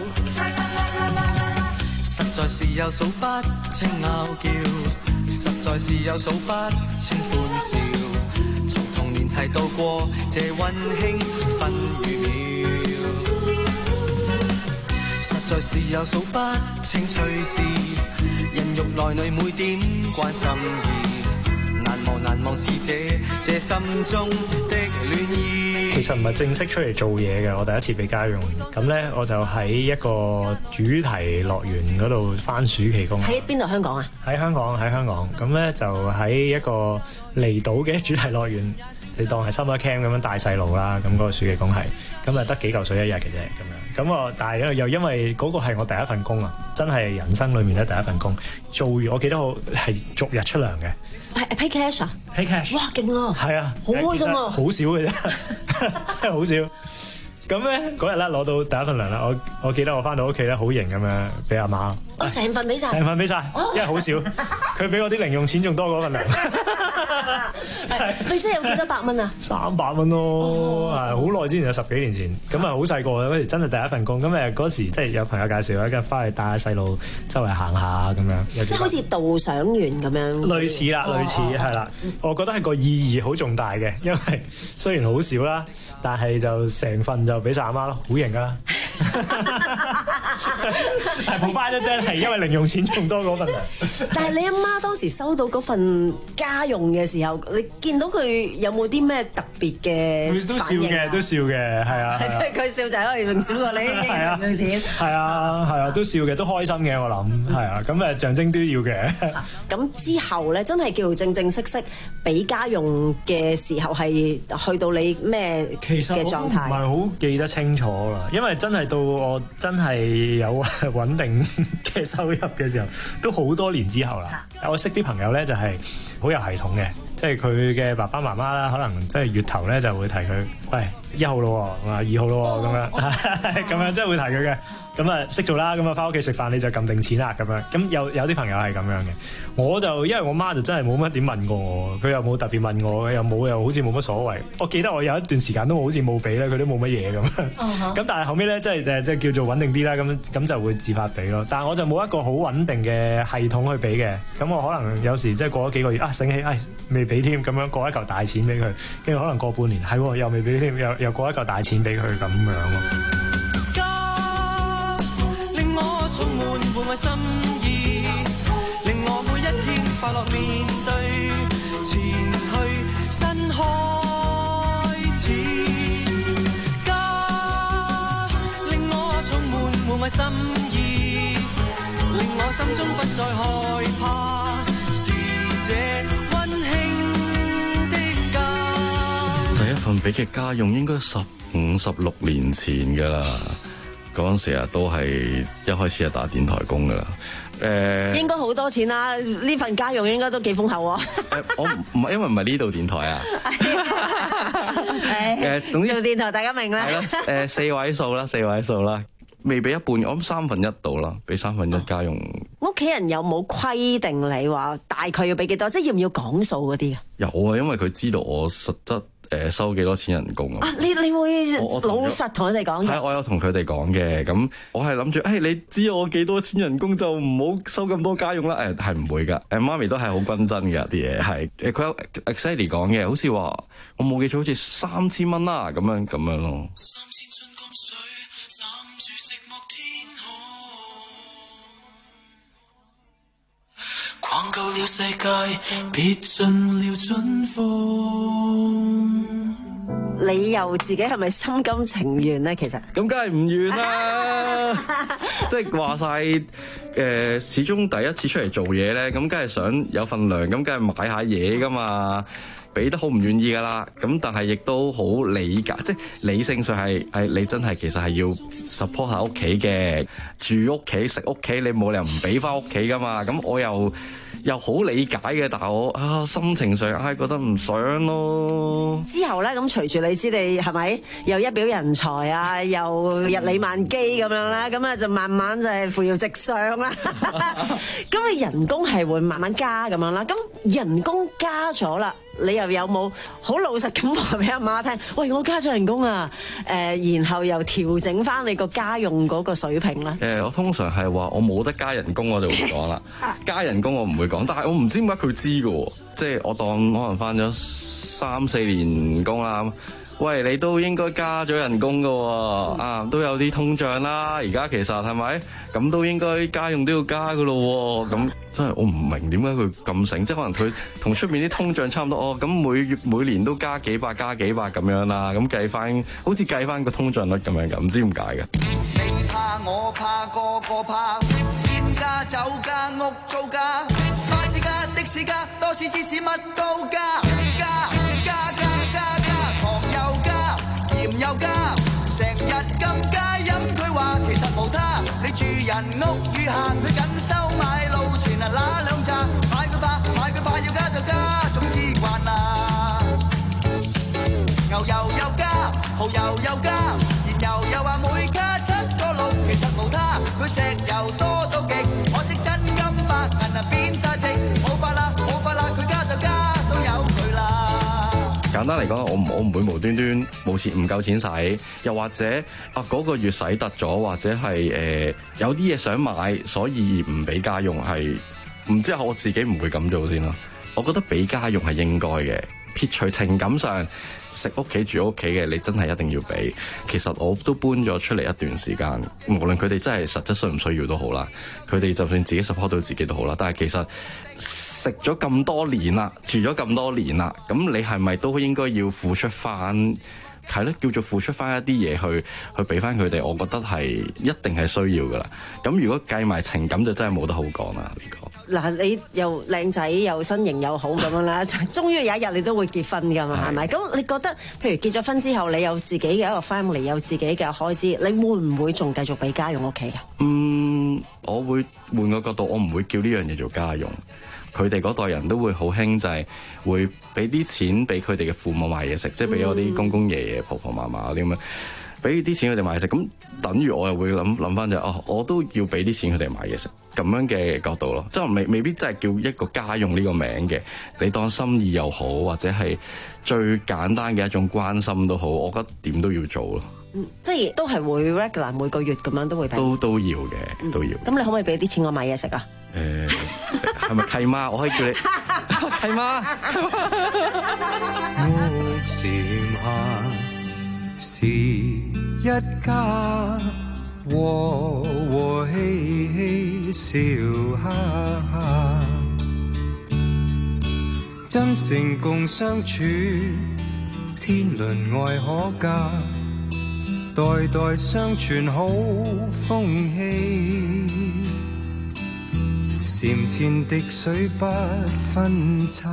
實在是有數不清拗撬，實在是有數不清歡笑，從童年齊度過這溫馨分與秒。實在是有數不清趣事，人肉內裏每點關心意。難忘難忘是這這心中的戀意。 其實唔係正式出嚟做嘢嘅，我第一次俾家用。咁咧我就喺一個主題樂園嗰度返暑期工。 喺邊度？香港啊？ 喺香港，喺香港。咁咧就喺一個離島嘅主題樂園，你當係 summer camp 咁樣帶細路啦。咁、那、嗰個暑期工係，咁啊得幾嚿水一日嘅啫咁樣。咁我但係又因為嗰個係我第一份工啊，真係人生裏面咧第一份工。做完我記得我係逐日出糧嘅。 係 pay cash 啊 ？pay cash。 哇，勁啊！ 係啊， 好開心啊！ 好少嘅啫，真係好少。咁咧嗰日咧攞到第一份糧啦，我我記得我翻到屋企咧好型咁樣俾阿媽。 我成份俾晒。成份俾晒，因為好少，佢俾我啲零用錢仲多過份糧。 你真係有幾多百蚊啊？ 三百蚊咯，係好耐之前，有十幾年前，咁啊好細個嗰時真係第一份工，咁誒嗰時即係有朋友介紹，跟住翻去帶下細路周圍行下咁樣， 即係好似導賞員咁樣。 類似啦，類似係啦，我覺得係個意義好重大嘅，因為雖然好少啦，但係就成份就俾晒阿媽咯，好型噶。係補翻一啫，係因為零用錢仲多嗰份糧。 但係你阿媽當時收到嗰份家用嘅時候，你見到佢有冇啲咩特別嘅？ 佢都笑嘅，都笑嘅，係啊。 即係佢笑就係可以用少過你零用錢。 係啊，係啊，都笑嘅，都開心嘅，我諗係啊。咁誒象徵都要嘅。咁之後咧，真係叫正正式式俾家用嘅時候，係去到你咩嘅狀態？其實我唔係好記得清楚啦，因為真係到我真係有穩定嘅收入嘅時候，都好多年之後啦。我識啲朋友咧就係好有系統嘅， 即係佢嘅爸爸媽媽啦，可能即係月頭咧就會提佢，喂一號咯，係嘛二號咯咁樣，咁樣即係會提佢嘅。咁啊識做啦，咁啊翻屋企食飯你就撳定錢啦咁樣。咁有有啲朋友係咁樣嘅，我就因為我媽就真係冇乜點問過我，佢又冇特別問我，又冇又好似冇乜所謂。我記得我有一段時間都好似冇俾咧，佢都冇乜嘢咁。咁、uh-huh. 但係後尾咧，即係誒即係叫做穩定啲啦，咁咁就會自發俾咯。但係我就冇一個好穩定嘅系統去俾嘅。咁我可能有時即係過咗幾個月啊醒起，唉未俾添，咁樣過一嚿大錢俾佢，跟住可能過半年係又未俾添，又又過一嚿大錢俾佢咁樣咯。 充滿滿愛心意，令我每一天快樂面對，前去新開始。家令我充滿滿愛心意，令我心中不再害怕，是這溫馨的家。 第一份俾嘅家用應該十五十六年前㗎啦。嗰陣時啊，都係一開始係打電台工噶啦。誒、呃， 應該好多錢啦！呢份家用應該都幾豐厚喎。 誒，我唔係因為唔係呢度電台啊。誒，總之做電台大家明啦。 係咯，誒四位數啦，四位數啦，未俾一半，我諗三分一度啦，俾三分一家用。 屋企人有冇規定你話大概要俾幾多？即係要唔要講數嗰啲啊？ 有啊，因為佢知道我實質。誒收幾多錢人工啊？ 你你會老實同佢哋講嘅？ 係，我有同佢哋講嘅。咁我係諗住，誒你知我幾多錢人工就唔好收咁多家用啦。誒係唔會㗎。誒媽咪都係好均真嘅啲嘢，係誒佢有 exactly 講嘅，好似話我冇記錯，好似三千蚊啦咁樣咁樣咯。 逛夠了世界，別盡了春風。 你又自己係咪心甘情願咧？其實咁梗係唔願啦，即係話晒誒，始終第一次出嚟做嘢咧，咁梗係想有份糧，咁梗係買下嘢噶嘛。俾得好唔願意噶啦，咁但係亦都好理解，即係理性上係係你真係其實係要 support 下屋企嘅，住屋企食屋企，你冇理由唔俾翻屋企噶嘛。咁我又又好理解嘅，但係我啊心情上係覺得唔想咯。 之後咧，咁隨住你知你係咪又一表人才啊，又日理萬機咁樣啦，咁啊就慢慢就係扶搖直上啦。咁你人工係會慢慢加咁樣啦，咁人工加咗啦。你又有冇好老實咁話俾阿媽聽？喂，我加咗人工啊！誒、呃，然後又調整翻你個家用嗰個水平咧。誒、 呃，我通常係話我冇得加人工，我就會講啦。加人工我唔會講，但係我唔知點解佢知㗎喎。即係我當可能翻咗三四年工啦。喂，你都應該加咗人工㗎喎，啊，都有啲通脹啦。而家其實係咪？咁都應該家用都要加㗎咯喎。咁真係我唔明點解佢咁醒，即係可能佢同出面啲通脹差唔多。哦，咁每月每年都加幾百加幾百咁樣啦。咁計翻好似計翻個通脹率咁樣㗎，唔知點解嘅。 你怕我怕個個怕，煙加酒加屋租加，巴士加的士加，多士芝士乜都加，加加加加加，糖又加，鹽又加，成日咁加飲佢話其實無他，你住人屋宇下佢緊收買路錢啊嗱兩扎，買佢怕買佢怕要加就加，總之慣啦。牛油又加，蠔油又加，燃油又話每加七個六，其實無他，佢石油多到極，我識真金白銀啊變晒值，冇法啦冇法啦，佢加就加都有佢啦。 簡單嚟講，我唔我唔會無端端冇錢唔夠錢使，又或者啊嗰個月使突咗，或者係誒、呃、有啲嘢想買，所以唔俾家用，係唔知係我自己唔會咁做先啦。我覺得俾家用係應該嘅，撇除情感上。食屋企住屋企嘅，你真係一定要俾。其實我都搬咗出嚟一段時間，無論佢哋真係實質需唔需要都好啦，佢哋就算自己 support 到自己都好啦。但係其實食咗咁多年啦，住咗咁多年啦，咁你係咪都應該要付出翻？係咯，叫做付出翻一啲嘢去去俾翻佢哋，我覺得係一定係需要噶啦。咁如果計埋情感就真係冇得好講啦。呢個嗱，你又靚仔又身形又好咁樣啦，終於有一日你都會結婚噶嘛，係咪？咁你覺得，譬如結咗婚之後，你有自己嘅一個 family，有自己嘅開支，你會唔會仲繼續俾家用屋企嘅？ 嗯，我會換個角度，我唔會叫呢樣嘢做家用。 佢哋嗰代人都會好興就係會俾啲錢俾佢哋嘅父母買嘢食，即係俾我啲公公爺爺婆婆嫲嫲嗰啲咁樣。俾啲錢佢哋買嘢食，咁等於我又會諗諗翻就哦，我都要俾啲錢佢哋買嘢食，咁樣嘅角度咯，即係未未必真係叫一個家用呢個名嘅，你當心意又好，或者係最簡單嘅一種關心都好，我覺得點都要做咯。 嗯，即係都係會 regular 每個月咁樣都會俾。都都要嘅，都要。咁、 嗯、你可唔可以俾啲錢我買嘢食啊？ 誒、呃，係咪契媽？我可以叫你契媽。 屋檐下是一家，和和氣氣笑哈哈，真誠共相處，天倫愛可嘉，代代相傳好風氣，簷前滴水不分差，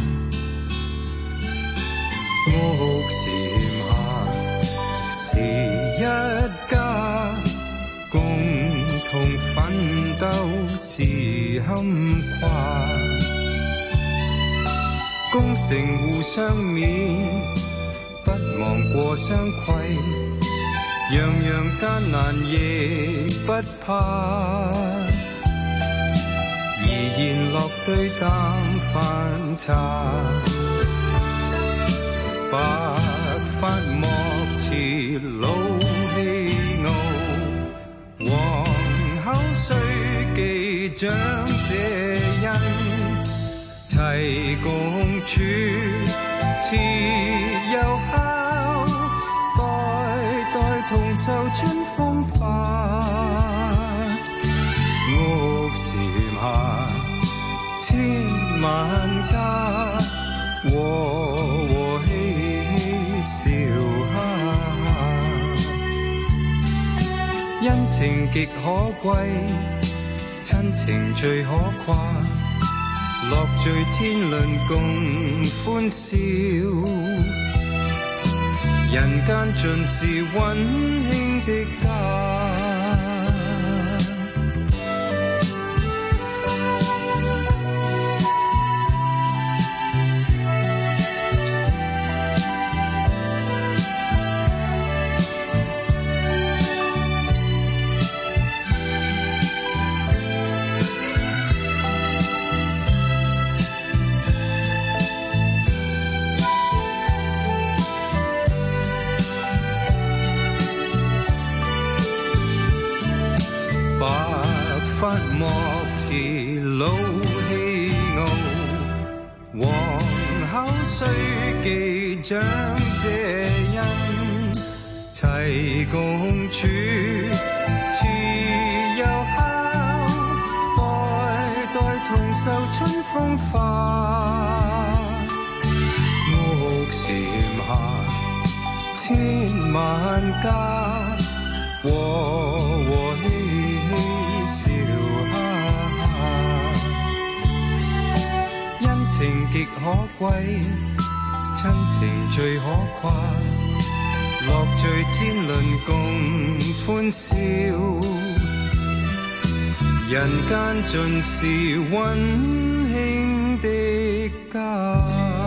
屋檐下是一家，共同奮鬥自堪誇，功成互相勉，不忘過相攜，樣樣艱難亦不怕，怡然樂對淡飯茶，白髮莫似老氣傲，皇后須記長這恩，齊共處似友孝，代代同受春風化，屋檐下千萬家，和和氣氣笑哈哈，恩情極可貴，親情最可誇，樂聚天倫共歡笑，人間盡是溫馨的家。髮莫似老氣傲，皇后須記長這恩，齊共處似友孝，代代同受春風化，屋檐下千萬家，和和氣笑哈哈，恩情極可貴，親情最可誇，樂聚天倫共歡笑，人間盡是溫馨的家。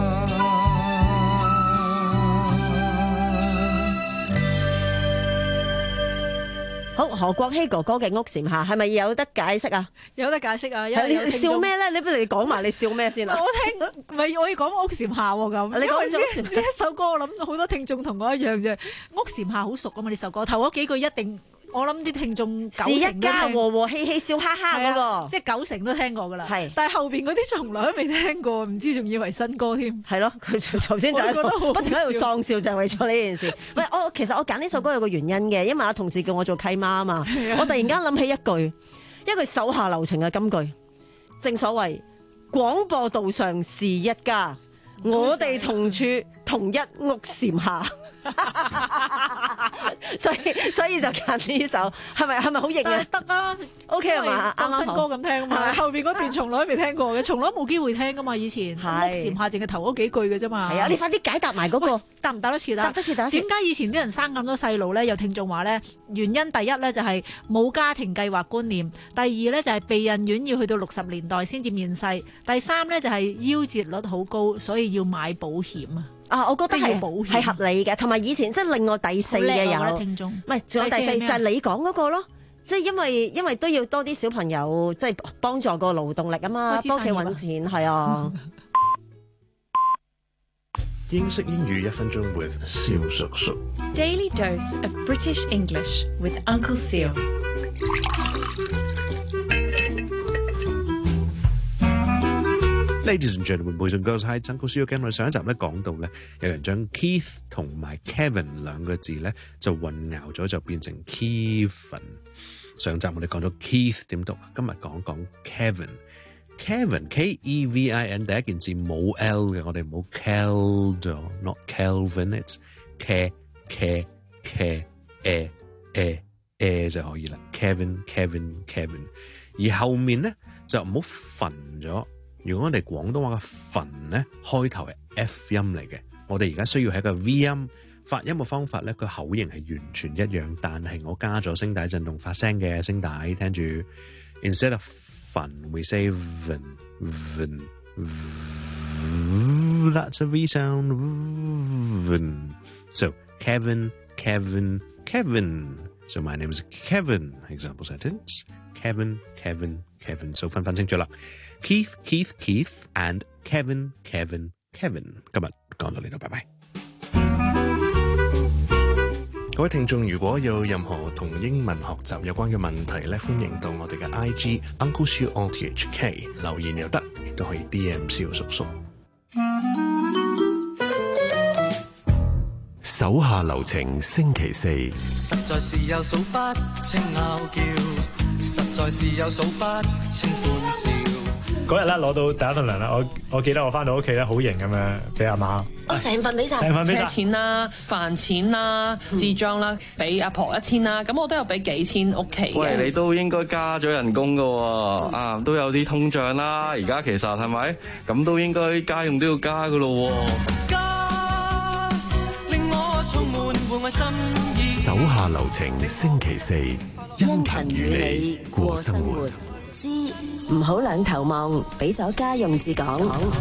好，何國希哥哥嘅屋檐下係咪有得解釋啊？ 有得解釋啊！因為你笑咩咧？你不如你講埋你笑咩先啊？ 我聽唔係我要講屋檐下喎咁。 你講咗呢一首歌，我諗好多聽眾同我一樣啫。屋檐下好熟噶嘛？呢首歌頭嗰幾句一定。我諗啲聽眾九成都聽，是一家和和氣氣笑哈哈嗰個，即係九成都聽過噶啦。係，但係後邊嗰啲從來都未聽過，唔知仲以為新歌添。 係咯，佢頭先就不停喺度喪笑，就係為咗呢件事。喂，我其實我揀呢首歌有個原因嘅，因為阿同事叫我做契媽啊嘛。我突然間諗起一句，一句手下留情嘅金句，正所謂廣播道上是一家，我哋同處同一屋檐下。 所以所以就揀呢首，係咪係咪好型啊？ 得啊 ，OK 係嘛？啱啱新歌咁聽啊嘛，後邊嗰段從來都未聽過嘅，從來冇機會聽噶嘛，以前屋檐下淨係頭嗰幾句嘅啫嘛。 係啊，你快啲解答埋嗰個答唔答得切啊？ 答得切，答得切。 點解以前啲人生咁多細路咧？有聽眾話咧，原因第一咧就係冇家庭計劃觀念，第二咧就係避孕丸要去到六十年代先至面世，第三咧就係夭折率好高，所以要買保險啊。 啊，我覺得係係合理嘅，同埋以前即係另外第四嘅有， 聽眾唔係仲有第四就係你講嗰個咯，即係因為因為都要多啲小朋友即係幫助個勞動力啊嘛，幫屋企揾錢係啊。 英式英語一分鐘 with 蕭叔叔。 Daily dose of British English with Uncle Seal。 Ladies and gentlemen, boys and girls, hi, Uncle Seal again。我哋上一集咧講到咧，有人將 Keith 同埋 Kevin 兩個字咧就混淆咗，就變成 Kevin。上集我哋講咗 Keith 點讀，今日講講 Kevin。Kevin K E V I N 第一件字冇 L 嘅，我哋唔好 Kel 咗 ，not Kelvin，it's K K K E E E 就可以啦。Kevin Kevin Kevin， 而後面咧就唔好焚咗。如果我哋廣東話嘅焚咧，開頭係 F 音嚟嘅，我哋而家需要係一個 V 音發音嘅方法咧，佢口型係完全一樣，但係我加咗聲帶震動發聲嘅聲帶，聽住 instead of 焚 we say vn vn that's a V sound vn. So Kevin Kevin Kevin. So my name is Kevin. Example sentence Kevin Kevin Kevin. So 分分清楚啦。Keith, Keith, Keith, and Kevin, Kevin, Kevin。今日講到呢度，拜拜。各位聽眾，如果有任何同英文學習有關嘅問題咧，歡迎到我哋嘅 I G Uncle Siu O T H K 留言又得，亦都可以 D M 蕭叔叔。 手下留情，星期四。 實在是有數不清拗叫，實在是有數不清歡笑。 嗰日咧攞到第一份糧啦，我我記得我翻到屋企咧好型咁樣俾阿媽， 我成份俾晒， 成份俾晒車錢啦、飯錢啦、自裝啦，俾阿婆一千啦，咁我都有俾幾千屋企嘅。 喂，你都應該加咗人工噶喎，啊都有啲通脹啦，而家其實係咪？咁都應該家用都要加噶咯喎。 手下留情，星期四，殷勤與你過生活。 知唔好兩頭望，俾咗家用至講。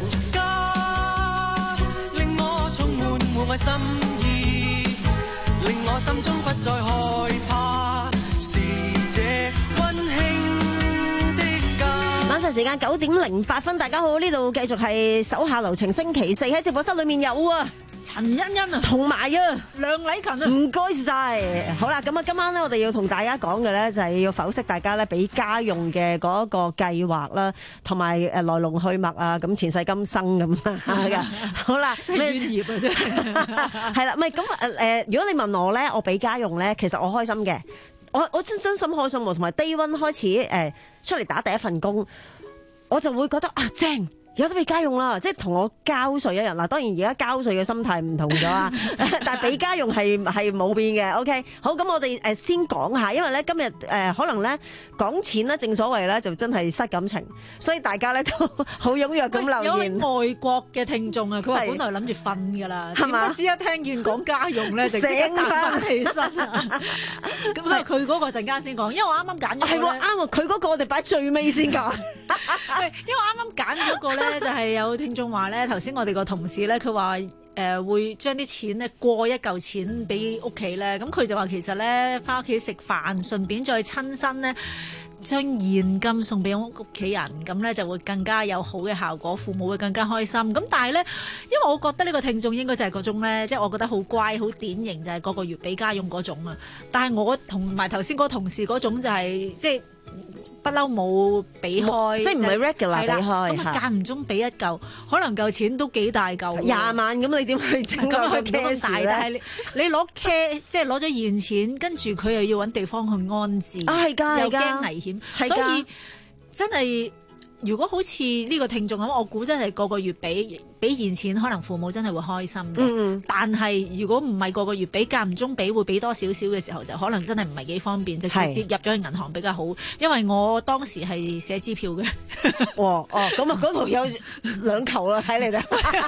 家令我充滿滿愛心意，令我心中不再害怕，是這溫馨的家。 晚上時間九點零八分，大家好，呢度繼續係手下留情星期四，喺直播室裏面有啊。 陳欣欣啊， 同埋啊， 梁禮勤啊， 唔該晒。好啦，咁啊，今晚咧，我哋要同大家講嘅咧，就係要剖析大家咧俾家用嘅嗰一個計劃啦，同埋誒來龍去脈啊，咁前世今生咁噶。好啦， 即係專業啊，真係。 係啦，唔係咁誒誒，如果你問我咧，我俾家用咧，其實我開心嘅，我我真真心開心喎，同埋 day one 開始誒出嚟打第一份工，我就會覺得啊正。有得俾家用啦，即係同我交稅一樣啦。當然而家交稅嘅心態唔同咗啊，但係俾家用係係冇變嘅。OK，好，咁我哋誒先講下，因為咧今日誒、呃、可能咧講錢咧，正所謂咧就真係失感情，所以大家咧都好踴躍咁留言。 有外國嘅聽眾啊，佢話本來諗住瞓㗎啦，點不知一聽見講家用咧，就即刻彈翻起身啊！咁啊，佢嗰個陣間先講，因為我啱啱揀咗係喎，啱喎，佢嗰個我哋擺最尾先講。 因為啱啱揀咗個咧，就係有聽眾話咧，頭先我哋個同事咧，佢話誒會將啲錢咧過一嚿錢俾屋企咧，咁佢就話其實咧翻屋企食飯，順便再親身咧將現金送俾屋企人，咁咧就會更加有好嘅效果，父母會更加開心。咁但係咧，因為我覺得呢個聽眾應該就係嗰種咧，即係我覺得好乖、好典型，就係個個月俾家用嗰種啊。但係我同埋頭先嗰個同事嗰種就係即係。不嬲冇俾開， 即係唔係 regular 俾開， 咁啊間唔中俾一嚿，可能嚿錢都幾大嚿， 廿萬咁，你點去整個 cash 咧？ 但係你你攞 cash，即係攞咗現錢，跟住佢又要揾地方去安置， 啊係㗎， 又驚危險，所以真係如果好似呢個聽眾咁，我估真係個個月俾俾現錢，可能父母真係會開心嘅。嗯、但係如果唔係個個月俾，間唔中俾會俾多少少嘅時候，就可能真係唔係幾方便，就直接入咗去銀行比較好。因為我當時係寫支票嘅。 哦哦，咁啊嗰度有兩球啦，睇你哋。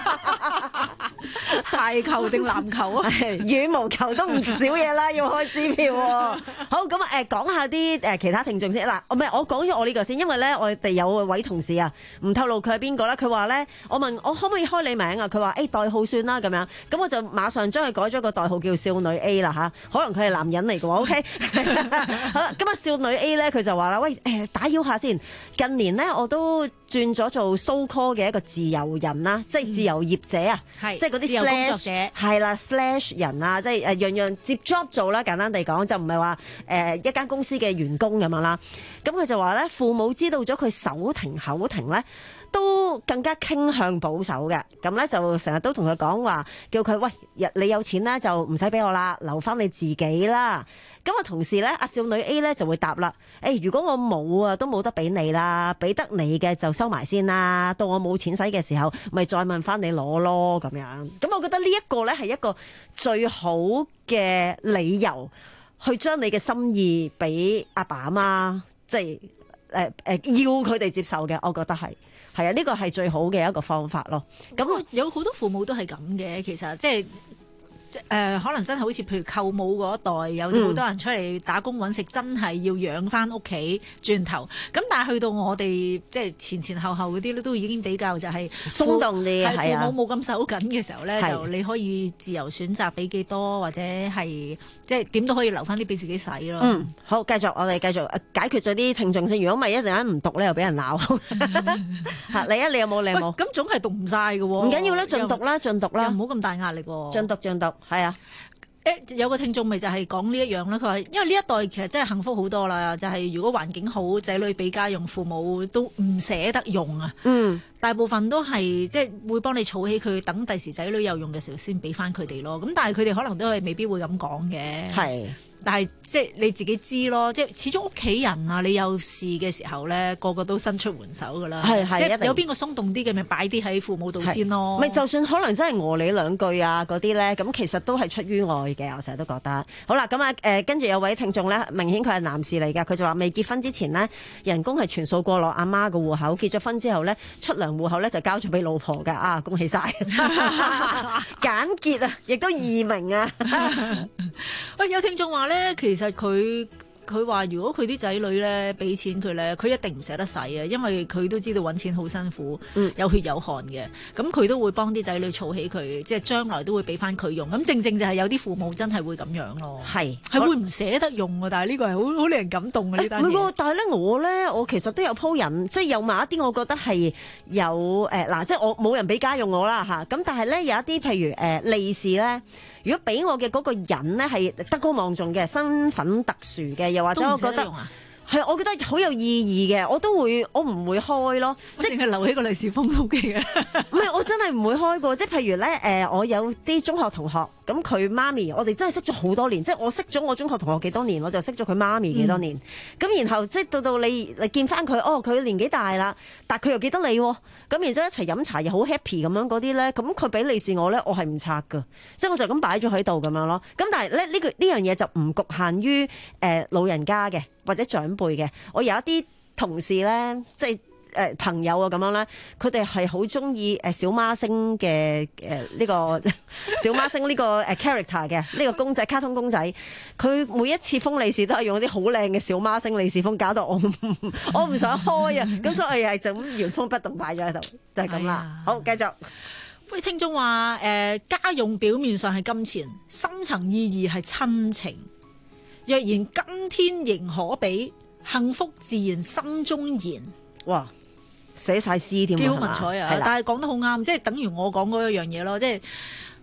排球定籃球啊？ 羽毛球都唔少嘢啦，要開支票喎。好，咁誒講下啲誒其他聽眾先。嗱，唔係我講咗我呢個先，因為咧我哋有位同事啊，唔透露佢係邊個啦。佢話咧，我問我可唔可以開你名啊？佢話誒代號算啦咁樣。咁我就馬上將佢改咗個代號叫少女 A 啦吓，可能佢係男人嚟嘅喎。OK， 好啦，咁啊少女 A 咧，佢就話啦，喂誒打擾下先。近年咧我都轉咗做 so call 嘅一個自由人啦，即係自由業者啊， 嗯、 即係嗰啲自由工作者係啦 slash 人啊，即係誒樣樣接 job 做啦。簡單地講，就唔係話誒一間公司嘅員工咁樣啦。咁佢就話咧，父母知道咗佢手停口停咧，都更加傾向保守嘅。咁咧就成日都同佢講話，叫佢喂，你有錢咧就唔使俾我啦，留翻你自己啦。咁啊，同時咧，阿少女 A 咧就會答啦，誒、欸，如果我冇啊，都冇得俾你啦，俾得你嘅就收埋先啦，到我冇錢使嘅時候，咪再問翻你攞咯，咁樣。咁我覺得呢一個咧係一個最好嘅理由，去將你嘅心意俾阿爸阿媽，即係誒誒要佢哋接受嘅，我覺得係係啊，呢個係最好嘅一個方法咯。咁有好多父母都係咁嘅，其實即係。誒、呃、可能真係好似譬如舅母嗰一代，有好多人出嚟打工揾食，嗯、真係要養翻屋企轉頭。咁但係去到我哋即係前前後後嗰啲咧，都已經比較就係鬆動啲，係啊， 父母冇咁手緊嘅時候咧，就你可以自由選擇俾幾多，或者係即係點都可以留翻啲俾自己使咯。 嗯，好，繼續我哋繼續解決咗啲聽眾先。如果唔係一陣間唔讀咧，又俾人鬧。嚇你啊！你有冇？你有冇？ 咁總係讀唔晒嘅喎。 唔緊要啦，盡讀啦，盡讀啦， 唔好咁大壓力喎。 盡讀盡讀。係啊， 誒有個聽眾咪就係講呢一樣啦。佢話因為呢一代其實真係幸福好多啦，就係、是、如果環境好，仔女俾家用，父母都唔捨得用啊。嗯，大部分都係即係會幫你儲起佢，等第時仔女有用嘅時候先俾翻佢哋咯。咁但係佢哋可能都係未必會咁講嘅。係。但係即係你自己知咯，即係始終屋企人啊，你有事嘅時候咧，個個都伸出援手噶啦。係係，即係有邊個鬆動啲嘅，咪擺啲喺父母度先咯。咪就算可能真係餓你兩句啊嗰啲咧，咁其實都係出於愛嘅。我成日都覺得。好啦，咁啊誒，跟住有位聽眾咧，明顯佢係男士嚟㗎，佢就話未結婚之前呢，人工係全數過落阿媽個戶口，結咗婚之後咧，出糧戶口咧就交咗俾老婆㗎。啊，恭喜晒！簡潔啊，亦都易明啊。 喂，有聽眾話咧。咧，其實佢佢話如果佢啲仔女咧俾錢佢咧，佢一定唔捨得使啊，因為佢都知道揾錢好辛苦，嗯、有血有汗嘅。咁佢都會幫啲仔女儲起佢，即係將來都會俾翻佢用。咁正正就係有啲父母真係會咁樣咯，係係會唔捨得用啊！但係呢個係好好令人感動嘅呢單嘢。唔係喎， 但係咧我咧，我其實都有鋪人，即係有埋一啲，我覺得係有誒嗱、呃，即係我冇人俾家用我啦嚇。咁但係咧有一啲譬如誒、呃、利是咧。如果俾我嘅嗰個人咧係德高望重嘅，身份特殊嘅，又或者我覺得係，我覺得好有意義嘅，我都會，我唔會開咯，即係留起個利是封都 OK 嘅。唔係，我真係唔會開過，即係譬如咧，誒、呃，我有啲中學同學，咁佢媽咪，我哋真係識咗好多年，即係我識咗我中學同學幾多年，我就識咗佢媽咪幾多年。咁、嗯、然後即係到到你你見翻佢，哦，佢年紀大啦，但係佢又記得你，咁然之後一齊飲茶又好 happy 咁樣嗰啲咧，咁佢俾利是我咧，我係唔拆噶，即係我就咁擺咗喺度咁樣咯。咁但係咧呢個呢樣嘢就唔局限於誒、呃、老人家嘅或者長輩嘅，我有一啲同事咧，即係。誒、呃、朋友啊咁樣咧，佢哋係好中意誒小孖星嘅誒呢個小孖星呢個誒 character 嘅呢個公仔卡通公仔，佢每一次封利是都係用啲好靚嘅小孖星利是封，搞到我我唔想開啊！咁所以係就咁原封不動擺咗喺度，就係咁啦。好，繼續。 喂，聽眾話誒家用表面上係金錢，深層意義係親情。若然今天仍可比，幸福自然心中燃。 哇！寫晒詩添， 幾好文采啊！但係講得好啱，即係等於我講嗰一樣嘢咯，即係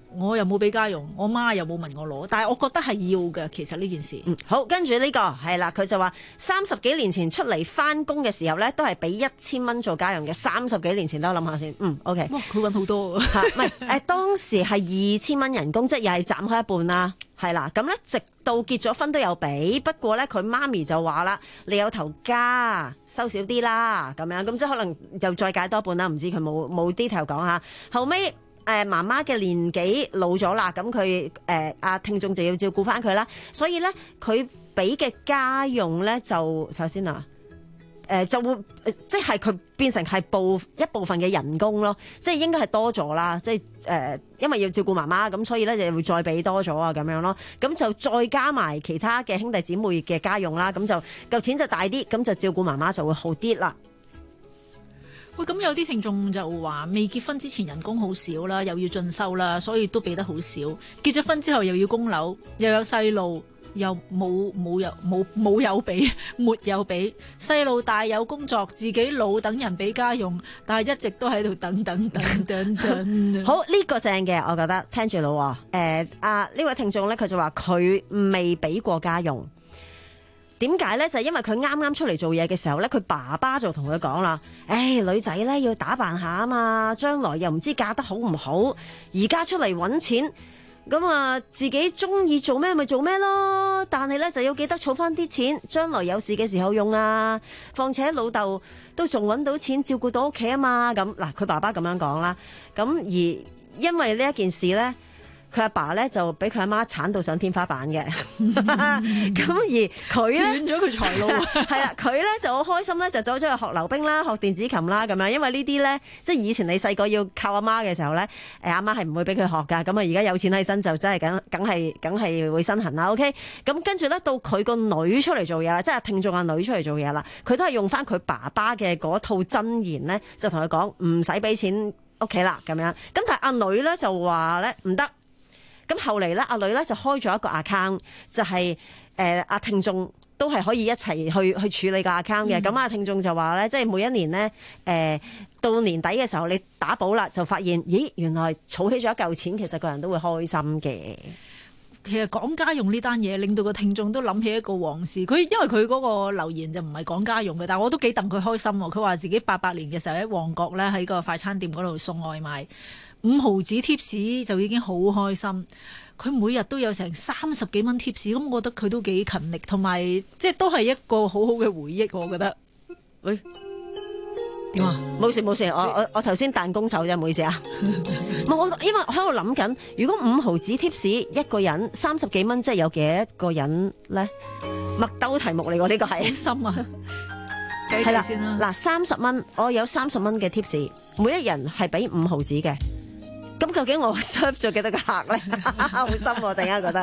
我又冇俾家用，我媽又冇問我攞，但係我覺得係要嘅。其實呢件事， 嗯，好，跟住呢個係啦，佢就話三十幾年前出嚟翻工嘅時候咧，都係俾一千蚊做家用嘅。三十幾年前，等我諗下先。嗯 ，OK。 哇，佢揾好多啊！ 唔係誒，當時係二千蚊人工，即係又係斬開一半啦。係啦，咁咧直到結咗婚都有俾，不過咧佢媽咪就話啦，你有頭家收少啲啦，咁樣咁即係可能又再解多一半啦，唔知佢冇冇 detail 講下。後尾誒媽媽嘅年紀老咗啦，咁佢誒阿聽眾就要照顧翻佢啦，所以咧佢俾嘅家用咧就睇下先啊。誒、呃、就會即係佢變成係部一部分嘅人工咯，即係應該係多咗啦，即係誒、呃，因為要照顧媽媽，咁所以咧就會再俾多咗啊咁樣咯，咁就再加埋其他嘅兄弟姊妹嘅家用啦，咁就嚿錢就大啲，咁就照顧媽媽就會好啲啦。 喂，咁有啲聽眾就話未結婚之前人工好少啦，又要進修啦，所以都俾得好少。結咗婚之後又要供樓，又有細路。又冇冇有冇冇有俾，沒有俾細路大有工作，自己老等人俾家用，但係一直都喺度等等等等等。 好，呢、這個正嘅，我覺得聽住咯。誒、呃、啊呢位聽眾咧，佢就話佢未俾過家用。點解咧？就係、是、因為佢啱啱出嚟做嘢嘅時候咧，佢爸爸就同佢講啦：，誒、哎、女仔咧要打扮下啊嘛，將來又唔知嫁得好唔好，而家出嚟揾錢。咁啊，自己中意做咩咪做咩咯，但係咧就要記得儲翻啲錢，將來有事嘅時候用啊。況且老豆都仲揾到錢照顧到屋企啊嘛。咁嗱，佢爸爸咁樣講啦。咁而因為呢一件事咧，佢阿爸咧就俾佢阿媽鏟到上天花板嘅。咁而佢咧斷咗佢財路。 係啦，佢咧就好開心咧，就走咗去學溜冰啦，學電子琴啦咁樣。因為呢啲咧，即係以前你細個要靠阿媽嘅時候咧，誒阿媽係唔會俾佢學噶。咁啊，而家有錢喺身就真係梗梗係梗係會身痕啦。OK，咁跟住咧到佢個女出嚟做嘢啦，即係聽眾阿女出嚟做嘢啦，佢都係用翻佢爸爸嘅嗰套箴言咧，就同佢講唔使俾錢屋企啦咁樣。咁但係阿女咧就話咧唔得。咁後嚟咧，阿女咧就開咗一個 account， 就係誒阿聽眾都係可以一齊去去處理個 account 嘅。咁阿、嗯、聽眾就話咧，即係每一年咧，誒、呃、到年底嘅時候，你打簿啦，就發現，咦，原來儲起咗一嚿錢，其實個人都會開心嘅。 其實講家用呢單嘢，令到個聽眾都諗起一個往事。佢因為佢嗰個留言就唔係講家用嘅，但係我都幾戥佢開心喎。佢話自己八八年嘅時候喺旺角咧，喺個快餐店嗰度送外賣。五毫子貼士就已經好開心，佢每日都有成三十幾蚊貼士，咁我覺得佢都幾勤力，同埋即係都係一個好好嘅回憶，我覺得。 喂，點啊？冇事冇事，我我我頭先彈弓手啫，唔好意思啊。唔我因為我喺度諗緊，如果五毫子貼士一個人三十幾蚊，即係有幾多個人咧？麥兜題目嚟喎，呢個係。好深啊！ 係啦，嗱，三十蚊，我有三十蚊嘅貼士，每一人係俾五毫子嘅。咁究竟我 serve 咗幾多個客咧？好深喎，突然間覺得。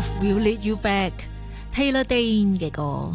Love Will Lead You Back》，Taylor Dayne 嘅歌。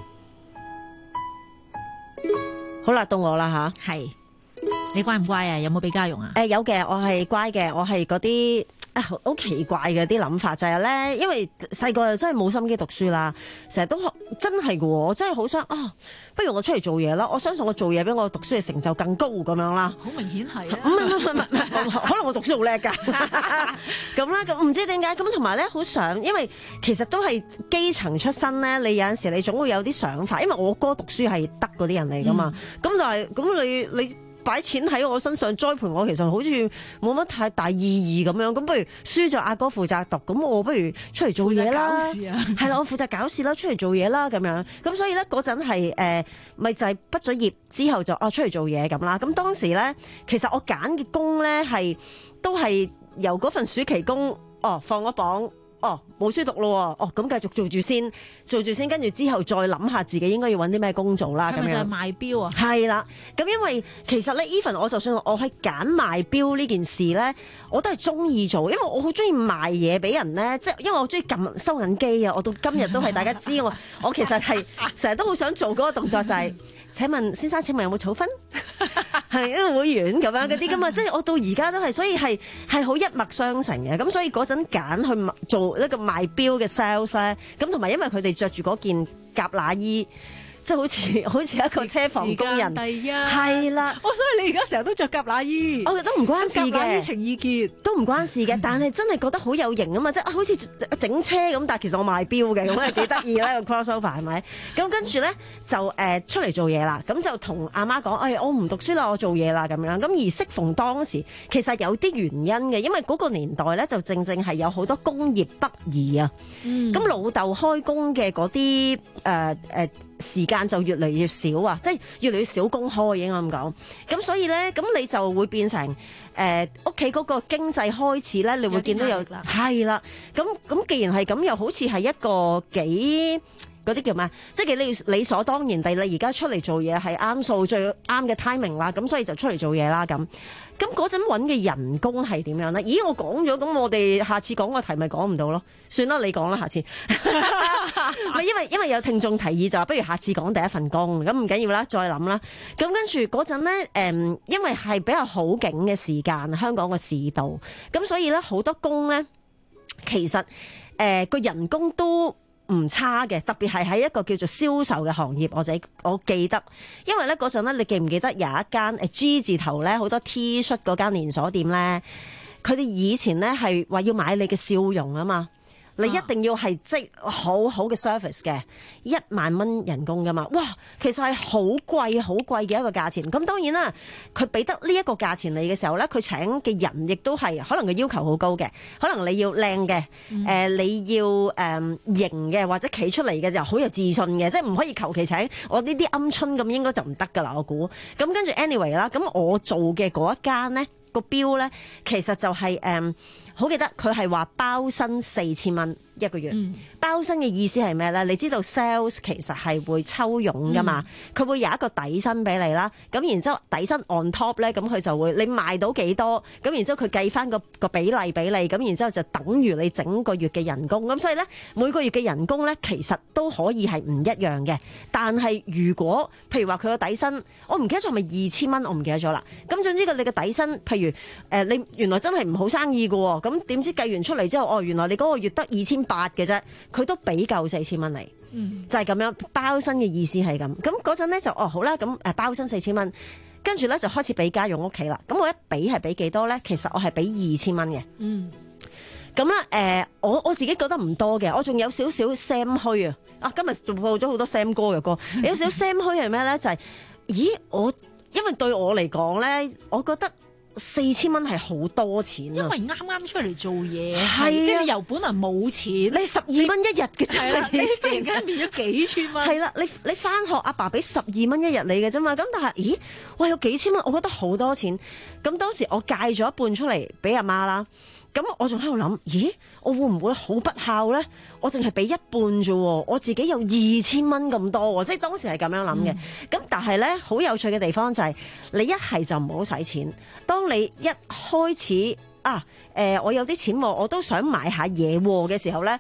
好啦，到我啦吓， 係你乖唔乖啊？有冇俾家用啊？ 誒、呃，有嘅，我係乖嘅，我係嗰啲啊好奇怪嘅啲諗法，就係、是、咧，因為細個又真係冇心機讀書啦，成日都真係嘅，我真係好想啊，不如我出嚟做嘢啦！我相信我做嘢比我讀書嘅成就更高咁樣啦。 好明顯係啊！ 唔係唔係唔係，可能我讀書好叻㗎。咁啦，咁唔知點解咁，同埋咧好想，因為其實都係基層出身咧，你有陣時你總會有啲想法，因為我哥讀書係得嗰啲人嚟㗎嘛。咁、嗯、但係咁你你。擺錢喺我身上栽培我，其實好似冇乜太大意義咁樣。咁不如書就阿哥負責讀，咁我不如出嚟做嘢啦。係啦，我負責搞事啦，出嚟做嘢啦咁樣。咁所以咧嗰陣係誒，咪就係畢咗業之後就啊出嚟做嘢咁啦。咁當時咧，其實我揀嘅工咧係都係由嗰份暑期工哦放咗榜。哦，冇書讀咯，哦，咁繼續做住先，做住先，跟住之後再諗下自己應該要揾啲咩工做啦。咁樣係咪就係賣錶啊？ 係啦，咁因為其實咧 even 我就算我係揀賣錶呢件事咧，我都係中意做，因為我好中意賣嘢俾人咧，即係因為我中意撳收銀機啊，我到今日都係大家知我，我其實係成日都好想做嗰個動作就係、是。請問先生，請問有冇儲分？係因為會員咁樣嗰啲噶嘛，即係我到而家都係，所以係係好一脈相承嘅。咁所以嗰陣揀去做一個賣錶嘅 sales 咧，咁同埋因為佢哋着住嗰件夾乸衣。即係好似好似一個車房工人，係啦。 我所以你而家成日都着夾乸衣， 我覺得唔關事嘅。 夾乸衣情意結都唔關事嘅，但係真係覺得好有型啊嘛！即係好似整車咁，但係其實我賣錶嘅，咁係幾得意啦個 crossover 係咪？咁跟住咧就誒、呃、出嚟做嘢啦，咁就同阿媽講：誒、哎、我唔讀書啦，我做嘢啦咁樣。咁而適逢當時其實有啲原因嘅，因為嗰個年代咧就正正係有好多工業北移啊。咁、嗯、老豆開工嘅嗰啲誒誒。呃呃時間就越嚟越少啊，即係越嚟越少公開應該咁講。咁所以咧，咁你就會變成誒屋企嗰個經濟開始咧，你會見到有係啦。咁咁既然係咁，又好似係一個幾嗰啲叫咩？即係你理所當然地，你而家出嚟做嘢係啱數最啱嘅 timing 啦。咁所以就出嚟做嘢啦。咁咁嗰陣揾嘅人工係點樣咧？咦，我講咗，咁我哋下次講個題咪講唔到咯？算啦，你講啦，下次。咪因為因為有聽眾提議就話，不如下次講第一份工，咁唔緊要啦，再諗啦。咁跟住嗰陣咧，誒，因為係比較好景嘅時間，香港個市道，咁所以咧好多工咧，其實誒個、呃、人工都唔差嘅，特別係喺一個叫做銷售嘅行業，我仔我記得，因為咧嗰陣咧，你記唔記得有一間誒 G 字頭咧，好多 T 恤嗰間連鎖店咧，佢哋以前咧係話要買你嘅笑容啊嘛。你一定要係即好好嘅 service 嘅，一萬蚊人工噶嘛，哇！其實係好貴好貴嘅一個價錢。咁當然啦，佢俾得呢一個價錢你嘅時候咧，佢請嘅人亦都係可能佢要求好高嘅，可能你要靚嘅，誒、嗯呃、你要誒、呃、型嘅，或者企出嚟嘅就好有自信嘅，即係唔可以求其請我呢啲鵪鶉咁，應該就唔得噶啦，我估。咁跟住 anyway 啦，咁我做嘅嗰一間咧個標咧，其實就係、是、誒。好記得佢係話包薪四千蚊一個月，嗯、包薪嘅意思係咩咧？你知道 sales 其實係會抽佣噶嘛？佢、嗯、會有一個底薪俾你啦，咁然之後底薪 on top 咧，咁佢就會你賣到幾多，咁然之後佢計翻個個比例俾你，咁然之後就等於你整個月嘅人工。咁所以咧，每個月嘅人工咧，其實都可以係唔一樣嘅。但係如果譬如話佢個底薪，我唔記得咗係咪二千蚊，我唔記得咗啦。咁總之佢你嘅底薪，譬如誒、呃、你原來真係唔好生意㗎喎。咁點知計完出嚟之後，哦，原來你嗰個月得二千八嘅啫，佢都俾夠四千蚊你，嗯、就係、是、咁樣包薪嘅意思係咁。咁嗰陣咧就哦好啦，咁誒包薪四千蚊，跟住咧就開始俾家用屋企啦。咁我一俾係俾幾多咧？其實我係俾二千蚊嘅。嗯，咁咧誒，我我自己覺得唔多嘅，我仲有少少 Sam 虛啊！啊，今日仲播咗好多 Sam 哥嘅歌，有少少 Sam 虛係咩咧？就係、是，咦，我因為對我嚟講咧，我覺得。四千蚊係好多錢啊！ 因為啱啱出嚟做嘢， 係啊， 即係你由本來冇錢， 你十二蚊一日嘅啫， 係啦，你突然間變咗幾千蚊， 係啦，你你返學阿爸俾十二蚊一日你嘅啫嘛，咁但係，咦，哇，有幾千蚊，我覺得好多錢。咁當時我戒咗一半出嚟俾阿媽啦。咁我仲喺度諗，咦，我會唔會好不孝咧？我淨係俾一半啫，我自己有二千蚊咁多，即係當時係咁樣諗嘅。咁、嗯、但係咧，好有趣嘅地方就係、是，你一係就唔好使錢。當你一開始啊，誒、呃，我有啲錢，我都想買下嘢嘅時候咧，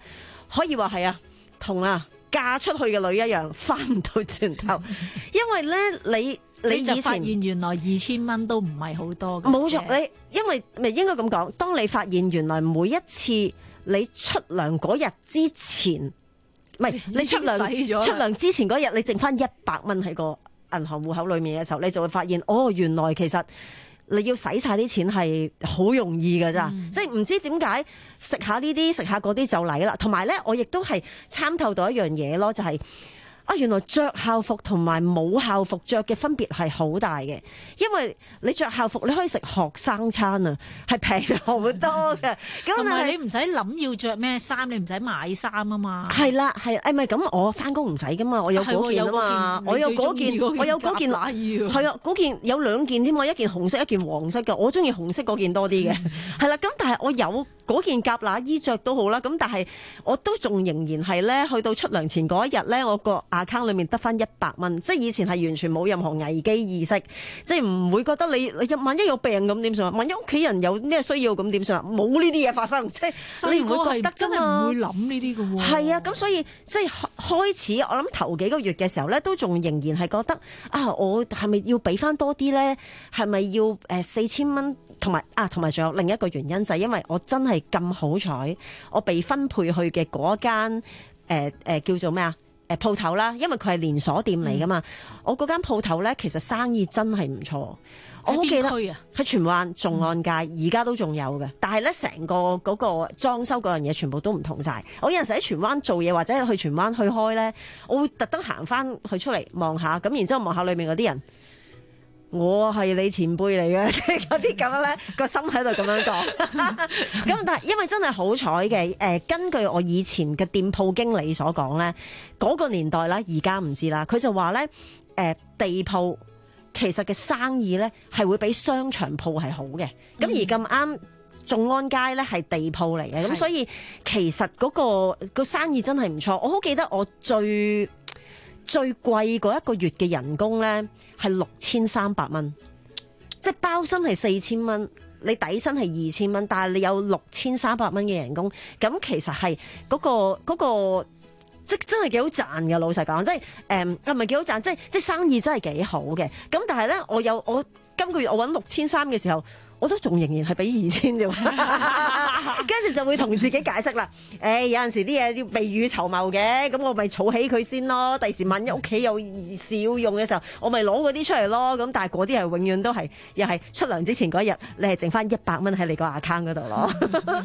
可以話係啊，同啊嫁出去嘅女一樣，翻唔到轉頭，因為咧你。 你就發現原來二千蚊都唔係好多嘅。 冇錯，你因為咪應該咁講，當你發現原來每一次你出糧嗰日之前，唔係你出糧出糧之前嗰日，你剩翻一百蚊喺個銀行戶口裏面嘅時候，你就會發現哦，原來其實你要使晒啲錢係好容易㗎咋，嗯、即係唔知點解食下呢啲食下嗰啲就嚟啦。同埋咧，我亦都係參透到一樣嘢咯，就係、是。啊！原來着校服同埋冇校服着嘅分別係好大嘅，因為你着校服你可以食學生餐啊，係平好多嘅。 同埋你唔使諗要着咩衫，你唔使買衫啊嘛。 係啦，係誒，唔係咁，我翻工唔使噶嘛，我有嗰件啊嘛，我有嗰件，我有嗰件乸衣。係啊，嗰件有兩件添嘛，一件紅色，一件黃色嘅。我中意紅色嗰件多啲嘅。係啦，咁但係我有嗰件夾乸衣着都好啦。咁但係我都仲仍然係咧，去到出糧前嗰一日咧，我個account 裏面得翻一百蚊，即係以前係完全冇任何危機意識，即係唔會覺得你你萬一有病咁點算啊？萬一屋企人有咩需要咁點算啊？冇呢啲嘢發生，即係你唔會覺得真係唔會諗呢啲嘅喎。 係啊，咁所以即係開始，我諗頭幾個月嘅時候咧，都仲仍然係覺得啊，我係咪要俾翻多啲咧？係咪要誒四千蚊？同埋啊，同埋仲有另一個原因就係因為我真係咁好彩，我被分配去嘅嗰間誒誒叫做咩啊？誒鋪頭啦，因為佢係連鎖店嚟噶嘛，嗯、我嗰間鋪頭咧其實生意真係唔錯。我好記得喺荃灣頌安街，而家都仲有嘅。但係咧，成個嗰個裝修嗰樣嘢全部都唔同晒。我有陣時喺荃灣做嘢或者去荃灣去開咧，我會特登行翻去出嚟望下，咁然之後望下裏面嗰啲人。我係你前輩嚟嘅，即係嗰啲咁樣咧，個心喺度咁樣講。咁但係因為真係好彩嘅，誒，根據我以前嘅店鋪經理所講咧，嗰、嗰個年代啦，而家唔知啦。佢就話咧，誒，地鋪其實嘅生意咧係會比商場鋪係好嘅。咁、嗯、而咁啱頌安街咧係地鋪嚟嘅，咁所以其實嗰、嗰個、嗰個生意真係唔錯。我好記得我最。最貴嗰一個月嘅人工咧係六千三百蚊，即係包薪係四千蚊，你底薪係二千蚊，但係你有六千三百蚊嘅人工，咁其實係嗰個嗰個即真係幾好賺嘅。老實講，即係誒啊唔係幾好賺，即係即係生意真係幾好嘅。咁但係咧，我有我今個月我揾六千三嘅時候，我都仲仍然係俾二千啫，跟住就會同自己解釋啦。誒、欸，有陣時啲嘢要未雨綢繆嘅，咁我咪儲起佢先咯。第時萬一屋企有事要用嘅時候，我咪攞嗰啲出嚟咯。咁但係嗰啲係永遠都係，又係出糧之前嗰日，你係剩翻一百蚊喺你個 account 嗰度咯。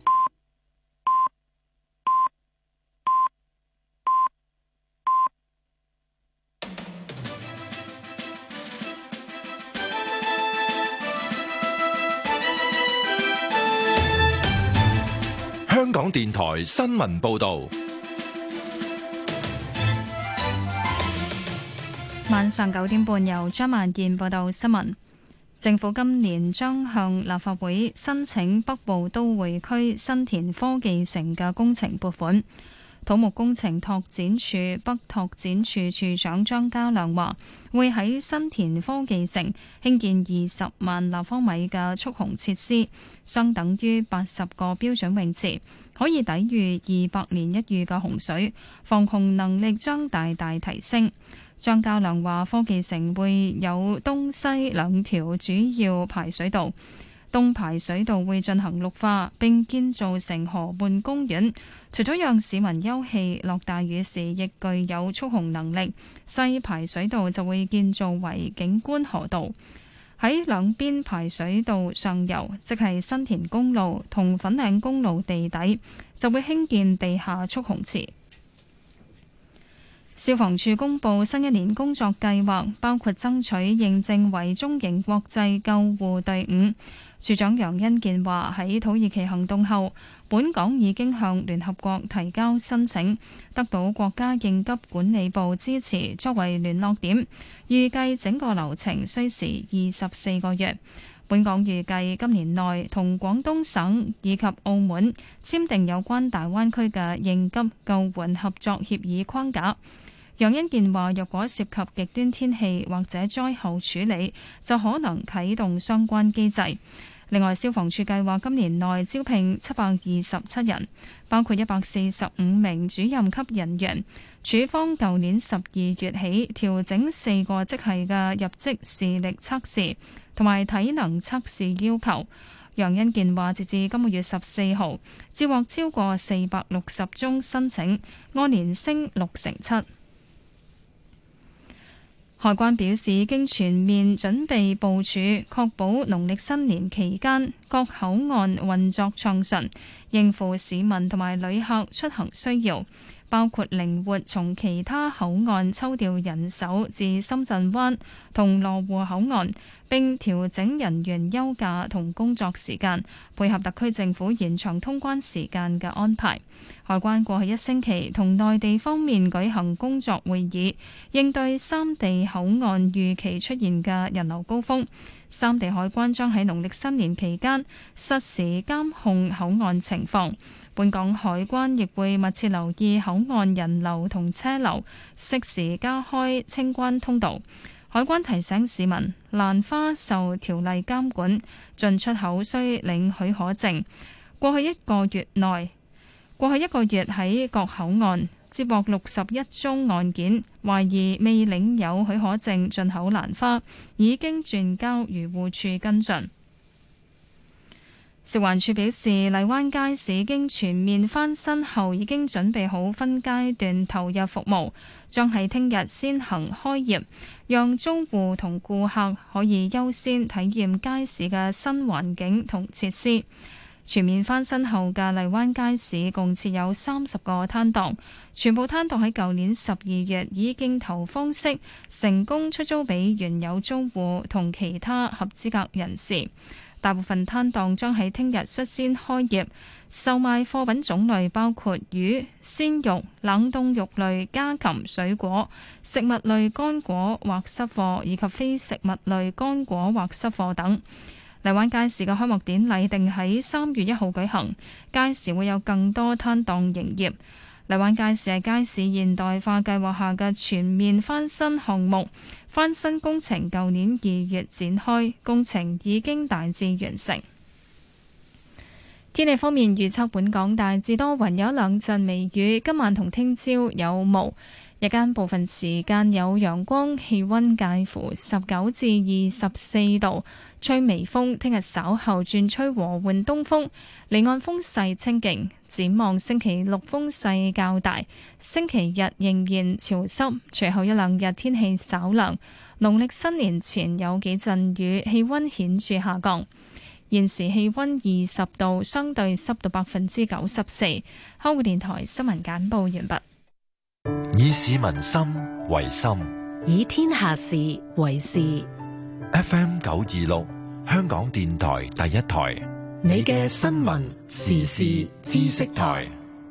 香港電台新聞報道， 晚上九點半由張萬燕報道新聞。政府今年將向立法會申請北部都會區新田科技城嘅工程撥款。土木工程拓展署北拓展處處長張家亮話，會喺新田科技城興建二十萬立方米嘅蓄洪設施，相等於八十個標準泳池，可以抵禦二百年一遇嘅洪水，防洪能力將大大提升。張家亮話，科技城會有東西兩條主要排水道。東排水道會進行綠化，並建造成河畔公園，除咗讓市民休憩，落大雨時亦具有蓄洪能力。西排水道就會建造為景觀河道，喺兩邊排水道上游，即係新田公路同粉嶺公路地底，就會興建地下蓄洪池。消防處公布新一年工作計劃，包括爭取認證為中型國際救護隊伍。處長楊恩健話，喺土耳其行動後，本港已經向聯合國提交申請，得到國家應急管理部支持作為聯絡點，預計整個流程需時二十四個月。本港預計今年內同廣東省以及澳門簽訂有關大灣區嘅應急救援合作協議框架。楊恩健話，若果涉及極端天氣或者災後處理，就可能啟動相關機制。 另外，消防處計劃今年內招聘七百二十七人，包括一百四十五名主任級人員。處方舊年十二月起調整四個職系嘅入職視力測試同埋體能測試要求。楊恩健話，截至今個月十四號，接獲超過四百六十宗申請，按年升六成七。海關表示，已經全面準備部署，確保農曆新年期間各口岸運作暢順，應付市民同埋旅客出行需要，包括靈活從其他口岸抽調人手至深圳灣同羅湖口岸，並調整人員休假同工作時間，配合特區政府延長通關時間嘅安排。海關過去一星期同內地方面舉行工作會議，應對三地口岸預期出現嘅人流高峰。三地海關將喺農曆新年期間實時監控口岸情況。本港海關亦會密切留意口岸人流同車流，適時加開清關通道。海關提醒市民，蘭花受條例監管，進出口需領許可證。過去一個月內，過去一個月喺各口岸接獲六十一宗案件，懷疑未領有許可證進口蘭花，已經轉交漁護署跟進。食環署表示，荔灣街市已經全面翻新後，已經準備好分階段投入服務，將喺聽日先行開業，讓租戶同顧客可以優先體驗街市嘅新環境同設施。全面翻新後嘅荔灣街市共設有三十個攤檔，全部攤檔喺舊年十二月以競投方式成功出租俾原有租戶同其他合資格人士。大部分攤檔將喺聽日率先開業，售賣貨品種類包括魚、鮮肉、冷凍肉類、家禽、水果、食物類乾果或濕貨，以及非食物類乾果或濕貨等。荔灣街市嘅開幕典禮定喺三月一號舉行，屆時會有更多攤檔營業。荔灣街市係街市現代化計劃下嘅全面翻新項目，翻新工程舊年二月展開，工程已經大致完成。天氣方面預測，本港大致多雲，有一兩陣微雨，今晚同聽朝有霧，日間部分時間有陽光，氣溫介乎十九至二十四度。吹微風，聽日稍後轉吹和緩東風，離岸風勢清勁。展望星期六風勢較大，星期日仍然潮濕，隨後一兩日天氣稍涼。農曆新年前有幾陣雨，氣溫顯著下降。現時氣溫二十度，相對濕度百分之九十四。香港電台新聞簡報完畢。 以市民心為心， 以天下事為事。 F M 九二六，香港電台第一台， 你嘅新聞時事知識台。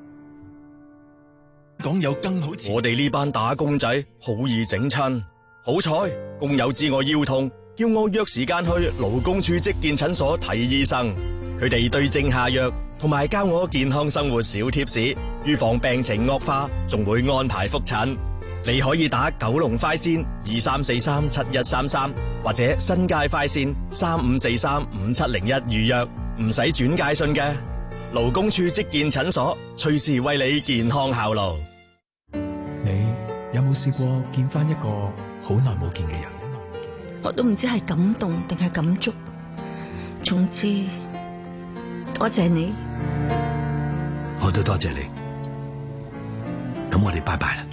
講有更好，我哋呢班打工仔好易整親，好彩工友知我腰痛，叫我約時間去勞工處職健診所睇醫生。佢哋對症下藥，同埋教我健康生活小貼士，預防病情惡化，仲會安排覆診。你可以打九龍快線二三四三七一三三，或者新界快線三五四三五七零一預約，唔使轉介信嘅。勞工處職健診所，隨時為你健康效勞。 你有冇試過見翻一個好耐冇見嘅人？ 我都唔知係感動定係感觸。總之，多謝你， 我都多謝你。咁我哋拜拜啦。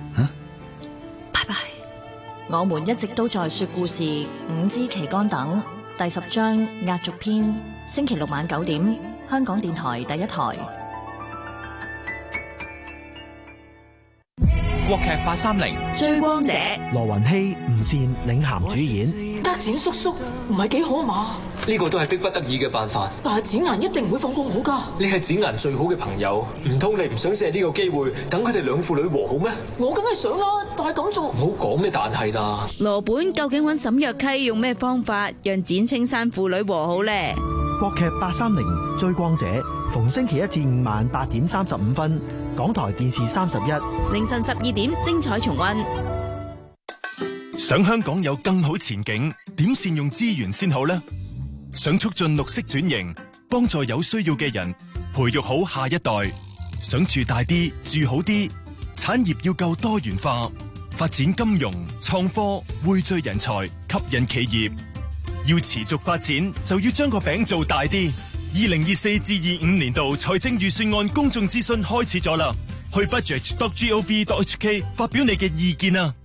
我們一直都在說故事，五支旗杆等第十章壓軸篇，星期六晚九點，香港電台第一台。 國劇八三零追光者， 羅雲熙、吳倩領銜主演。 得展叔叔唔係幾好嘛？ 呢個都係逼不得已嘅辦法。 但係展顏一定唔會放過我噶。 你係展顏最好嘅朋友，唔通你唔想借呢個機會等佢哋兩父女和好咩？ 我梗係想啦，但係咁做唔好講咩但係啦。 羅本究竟揾沈若溪用咩方法讓展青山父女和好呢？ 國劇八三零追光者，逢星期一至五晚八點三十五分，港台電視三十一， 凌晨十二點精彩重溫。 想香港有更好前景，點善用資源先好呢？ 想促進綠色轉型，幫助有需要嘅人，培育好下一代。想住大啲，住好啲，產業要夠多元化，發展金融、創科，匯聚人才，吸引企業。要持續發展，就要將個餅做大啲。二零二四至二五年度財政預算案公眾諮詢開始咗啦，去 budget dot gov dot hk 發表你嘅意見啊！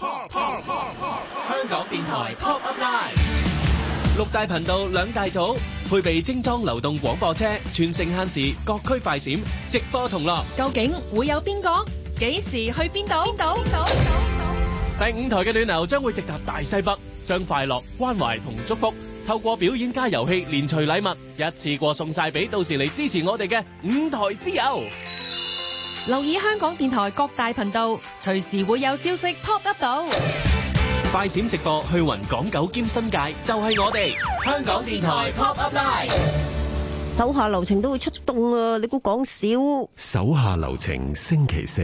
香港電台 Pop Up Live， 六大頻道兩大組，配備精裝流動廣播車，全城限時，各區快閃，直播同樂。 究竟會有邊個？幾時去邊度？邊度？邊度？ 第五台嘅暖流將會直達大西北，將快樂、關懷同祝福透過表演加遊戲連隨禮物，一次過送晒俾到時嚟支持我哋嘅五台之友。 留意香港電台各大頻道，隨時會有消息 pop up 到。 快閃直播去雲港九兼新界，就係我哋香港電台 Pop Up Live。 手下留情都會出動啊！你估講笑？ 手下留情星期四，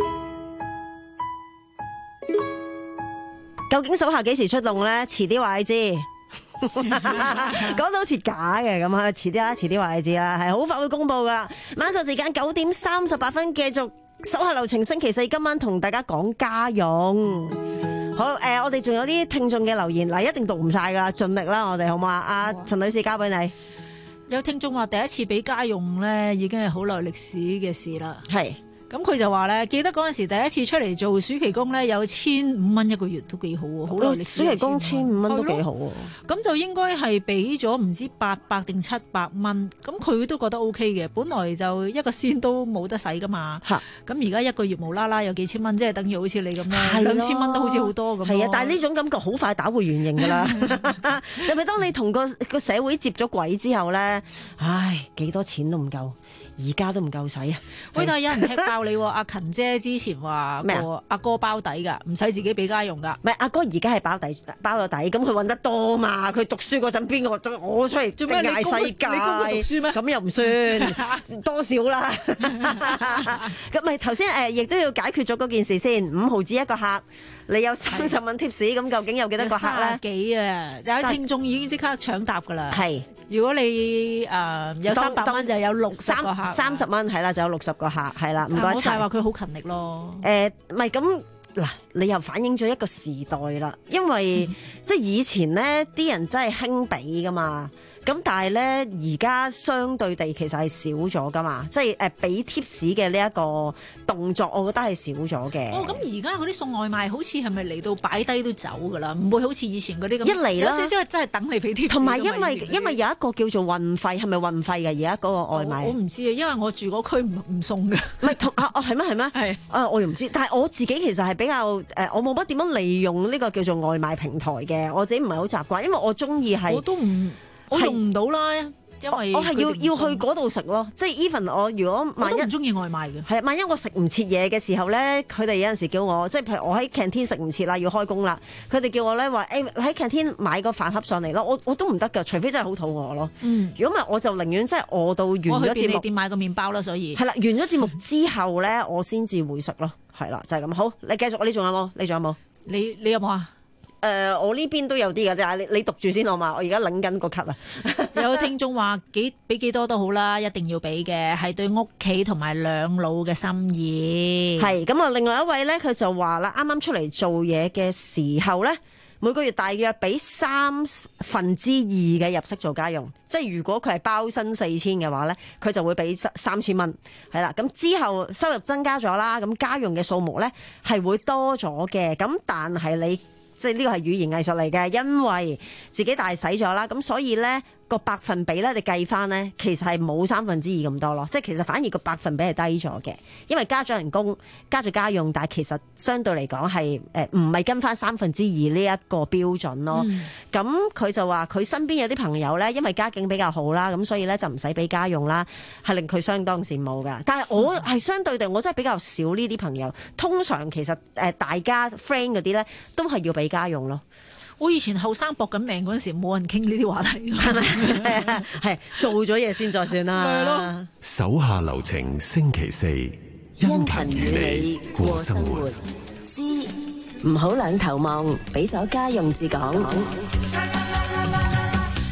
究竟手下幾時出動咧？遲啲話你知。講到好似假嘅咁啊！遲啲啦，遲啲話你知啦，係好快會公布噶啦。晚上時間九點三十八分，繼續手下留情星期四，今晚同大家講家用。好誒、呃，我哋仲有啲聽眾嘅留言，嗱，一定讀唔晒噶啦，盡力啦，我哋好唔好啊？阿陳女士交俾你。 有聽眾話第一次俾家用咧，已經係好耐歷史嘅事啦。 係。 咁佢就話咧，記得嗰陣時第一次出嚟做暑期工咧，有千五蚊一個月都幾好喎，好耐歷史。 暑期工千五蚊都幾好喎。咁就應該係俾咗唔知八百定七百蚊，咁佢都覺得 O K 嘅。本來就一個仙都冇得使噶嘛。咁而家一個月無啦啦有幾千蚊，即係等於好似你咁樣，兩千蚊都好似好多咁。係啊， 但係呢種感覺好快打回原形噶啦。特別當你同個個社會接咗軌之後咧，唉，幾多錢都唔夠。而家都唔夠使啊！ 喂，但係有人踢爆你喎，阿勤姐之前話咩啊？阿哥包底㗎，唔使自己俾家用㗎。 唔係阿哥而家係包底包咗底，咁佢揾得多嘛？佢讀書嗰陣邊個我出嚟做咩嗌世界？你估佢讀書咩？咁又唔算多少啦。咁咪頭先誒，亦都要解決咗嗰件事先。五毫子一個客，你有三十蚊貼士，咁究竟有幾多個客咧？ 幾啊？有聽眾已經即刻搶答㗎啦。 係， 如果你誒有三百蚊就有六十個客。 三十蚊係啦，就有六十個客係啦，唔該晒。 我就係話佢好勤力咯。 誒、呃，唔係咁嗱，你又反映咗一個時代啦，因為、嗯、即係以前咧，啲人真係輕俾噶嘛。咁但係咧，而家相對地其實係少咗噶嘛，即係誒俾貼士嘅呢一個動作，我覺得係少咗嘅。 哦，咁而家嗰啲送外賣好似係咪嚟到擺低都走噶啦？唔會好似以前嗰啲咁。 一嚟啦， 有少少真係等你俾貼士。 同埋因為因為有一個叫做運費，係咪運費嘅？而家嗰個外賣， 我唔知啊，因為我住嗰區唔唔送嘅。 唔係同啊哦係咩係咩？係啊，我又唔知。但係我自己其實係比較誒、呃，我冇乜點樣利用呢個叫做外賣平台嘅，我自己唔係好習慣，因為我中意係。 我都唔。我用唔到啦，因為我係要要去嗰度食咯，即係 even 我如果萬一唔中意外賣嘅， 係萬一我食唔切嘢嘅時候咧，佢哋有陣時叫我，即係譬如我喺 canteen 食唔切啦，要開工啦，佢哋叫我咧話誒喺 canteen 買個飯盒上嚟咯，我我都唔得㗎，除非真係好肚餓咯。嗯，如果唔係我就寧願即係餓到完咗節目， 店買個麵包啦，所以係啦，完咗節目之後咧，我先至會食咯，係啦，就係咁。好，你繼續，你仲有冇？你仲有冇？ 你你有冇啊？ 誒、呃，我呢邊都有啲嘅，但係你你讀住先好嘛？我而家領緊個咳啊！ 有聽眾話幾俾幾多都好啦，一定要俾嘅，係對屋企同埋兩老嘅心意。 係咁啊！另外一位咧，佢就話啦，啱啱出嚟做嘢嘅時候咧，每個月大約俾三分之二嘅入息做家用，即係如果佢係包薪四千嘅話咧，佢就會俾三千蚊。係啦，咁之後收入增加咗啦，咁家用嘅數目咧係會多咗嘅。咁但係你即係呢個係語言藝術嚟嘅，因為自己大使咗啦，咁所以咧個百分比咧，你計翻咧，其實係冇三分之二咁多咯，即係其實反而個百分比係低咗嘅，因為加咗人工、加咗家用，但係其實相對嚟講係誒唔係跟翻三分之二呢一個標準咯。咁、嗯、佢就話佢身邊有啲朋友咧，因為家境比較好啦，咁所以咧就唔使俾家用啦，係令佢相當羨慕噶。但係我係相對地，我真係比較少呢啲朋友。通常其實誒大家 friend 嗰啲咧，都係要俾家用咯。 我以前後生搏緊命嗰陣時，冇人傾呢啲話題，係咪？係做咗嘢先再算啦。係咯。 手下留情，星期四，殷勤與你過生活。 知唔好兩頭望，俾咗家用至講。 實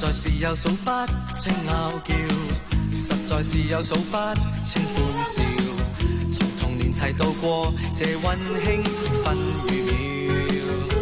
在是有數不清拗撬，實在是有數不清歡笑，從童年齊度過這溫馨分與秒，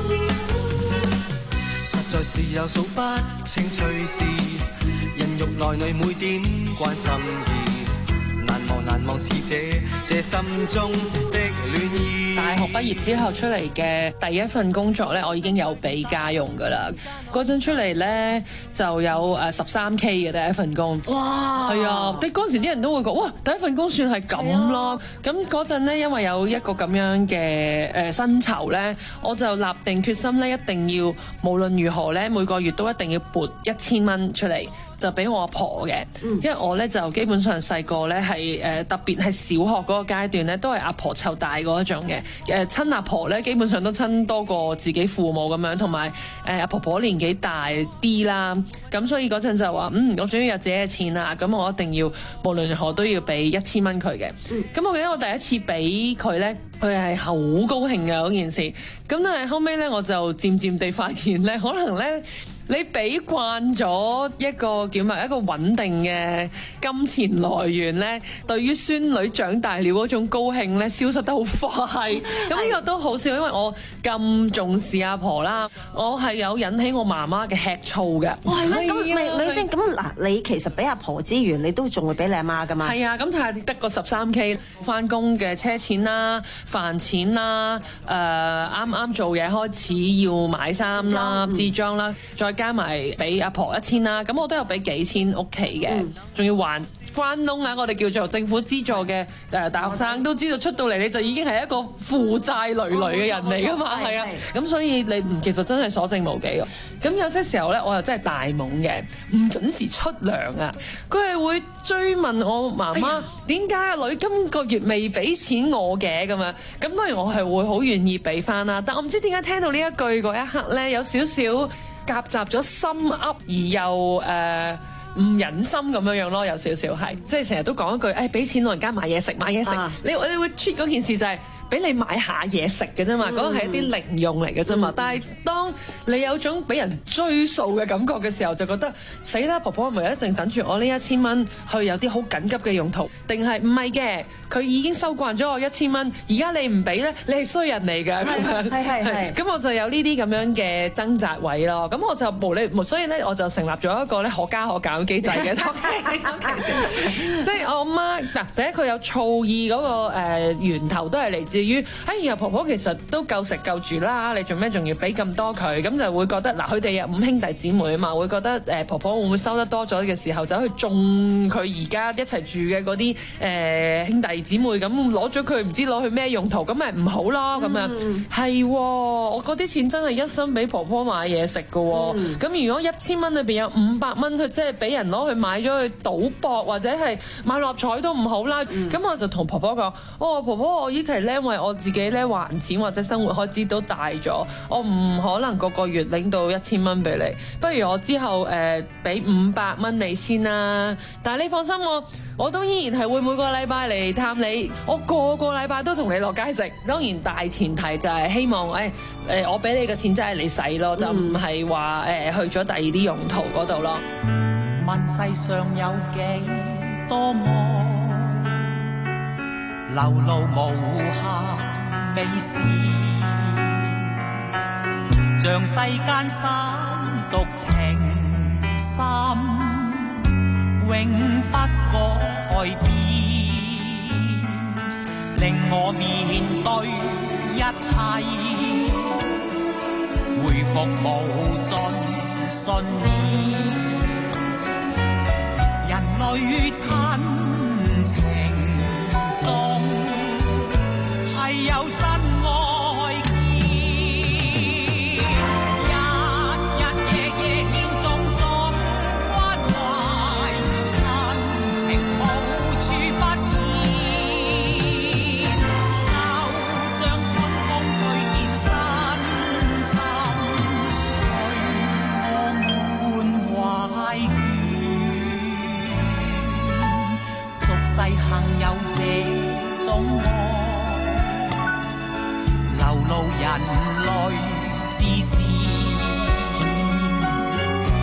實在是有數不清趣事，人肉內裏每點關心意，難忘難忘是這這心中的戀意。 大學畢業之後出嚟嘅第一份工作咧，我已經有俾家用噶啦。嗰陣出嚟咧就有誒十三 K 嘅第一份工。哇！係啊，啲嗰陣時啲人都會講，哇！第一份工算係咁咯。咁嗰陣咧，因為有一個咁樣嘅誒薪酬咧，我就立定決心咧，一定要無論如何咧，每個月都一定要撥一千蚊出嚟。就俾我阿婆嘅，因為我咧就基本上細個咧係誒特別係小學嗰個階段咧，都係阿婆湊大嗰一種嘅，誒親阿婆咧基本上都親多過自己父母咁樣，同埋誒阿婆婆年紀大啲啦，咁所以嗰陣就話嗯，我終於有自己嘅錢啦，咁我一定要無論如何都要俾一千蚊佢嘅，咁、嗯、我記得我第一次俾佢咧，佢係好高興嘅嗰件事，咁但係後尾咧我就漸漸地發現咧，可能咧。你俾慣咗一個叫咩一個穩定嘅金錢來源咧，對於孫女長大了嗰種高興咧，消失得好快。咁呢個都好笑，因為我咁重視阿婆啦，我係有引起我媽媽嘅吃醋嘅。 哇，係咩？咁咪女先咁嗱，你其實俾阿婆之餘，你都仲會俾你阿媽噶嘛？ 係啊，咁就係得個十三 K， 翻工嘅車錢啦、飯錢啦，誒啱啱做嘢開始要買衫啦、置裝啦，再加埋俾阿婆一千啦，咁我都有俾幾千屋企嘅，仲、嗯、要還關窿啊！我哋叫做政府資助嘅誒大學生，都知道出到嚟你就已經係一個負債累累嘅人嚟噶嘛，係、哦、啊，咁所以你唔其實真係所剩無幾嘅。咁有些時候咧，我又真係大懵嘅，唔準時出糧啊！佢係會追問我媽媽點解阿女今個月未俾錢我嘅咁樣，咁當然我係會好願意俾翻啦，但我唔知點解聽到呢一句嗰一刻咧，有少少夾雜咗心噏而又誒唔忍心咁樣樣咯，有少少係，即係成日都講一句，誒俾錢老人家買嘢食，買嘢食，啊、你你會 treat 嗰件事就係、是。俾你買下嘢食嘅啫嘛，嗰個係一啲零用嚟嘅啫嘛。但係當你有種俾人追數嘅感覺嘅時候，就覺得死啦！婆婆係咪一定等住我呢一千蚊去有啲好緊急嘅用途？定係唔係嘅？佢已經收慣咗我一千蚊，而家你唔俾咧，你係衰人嚟㗎咁樣。係係係。咁我就有呢啲咁樣嘅掙扎位咯。咁我就無理，所以咧我就成立咗一個咧可加可減機制嘅。即係我媽嗱，第一佢有醋意嗰、那個、呃、源頭都係嚟自於，哎呀婆婆其實都夠食夠住啦，你做咩仲要俾咁多佢？咁就會覺得嗱，佢哋有五兄弟姊妹啊嘛，會覺得誒、呃、婆婆會唔會收得多咗嘅時候，走去種佢而家一齊住嘅嗰啲誒兄弟姊妹，咁攞咗佢唔知攞去咩用途，咁咪唔好咯咁樣。係、嗯，我嗰啲錢真係一心俾婆婆買嘢食噶。咁、嗯、如果一千蚊裏邊有五百蚊，佢即係俾人攞去買咗去賭博或者係買六合彩都唔好啦。咁、嗯、我就同婆婆講：哦，婆婆，我依期咧，因為我自己咧還錢或者生活開支都大咗，我唔可能個個月領到一千蚊俾你，不如我之後誒俾五百蚊你先啦。但係你放心我，我我都依然係會每個禮拜嚟探你，我個個禮拜都同你落街食。當然大前提就係希望誒誒、哎、我俾你嘅錢真係你使咯，嗯、就唔係話誒去咗第二啲用途嗰度咯。 問世上有幾多愛，流露無限美事，像世間三毒情深，永不改變，令我面對一切，回復無盡信念。人類親情中係有真愛意，日日夜夜獻種種關懷，親情無處不見，就像春風吹見身心，對我滿懷眷。世幸有這種愛，流露人類之善，能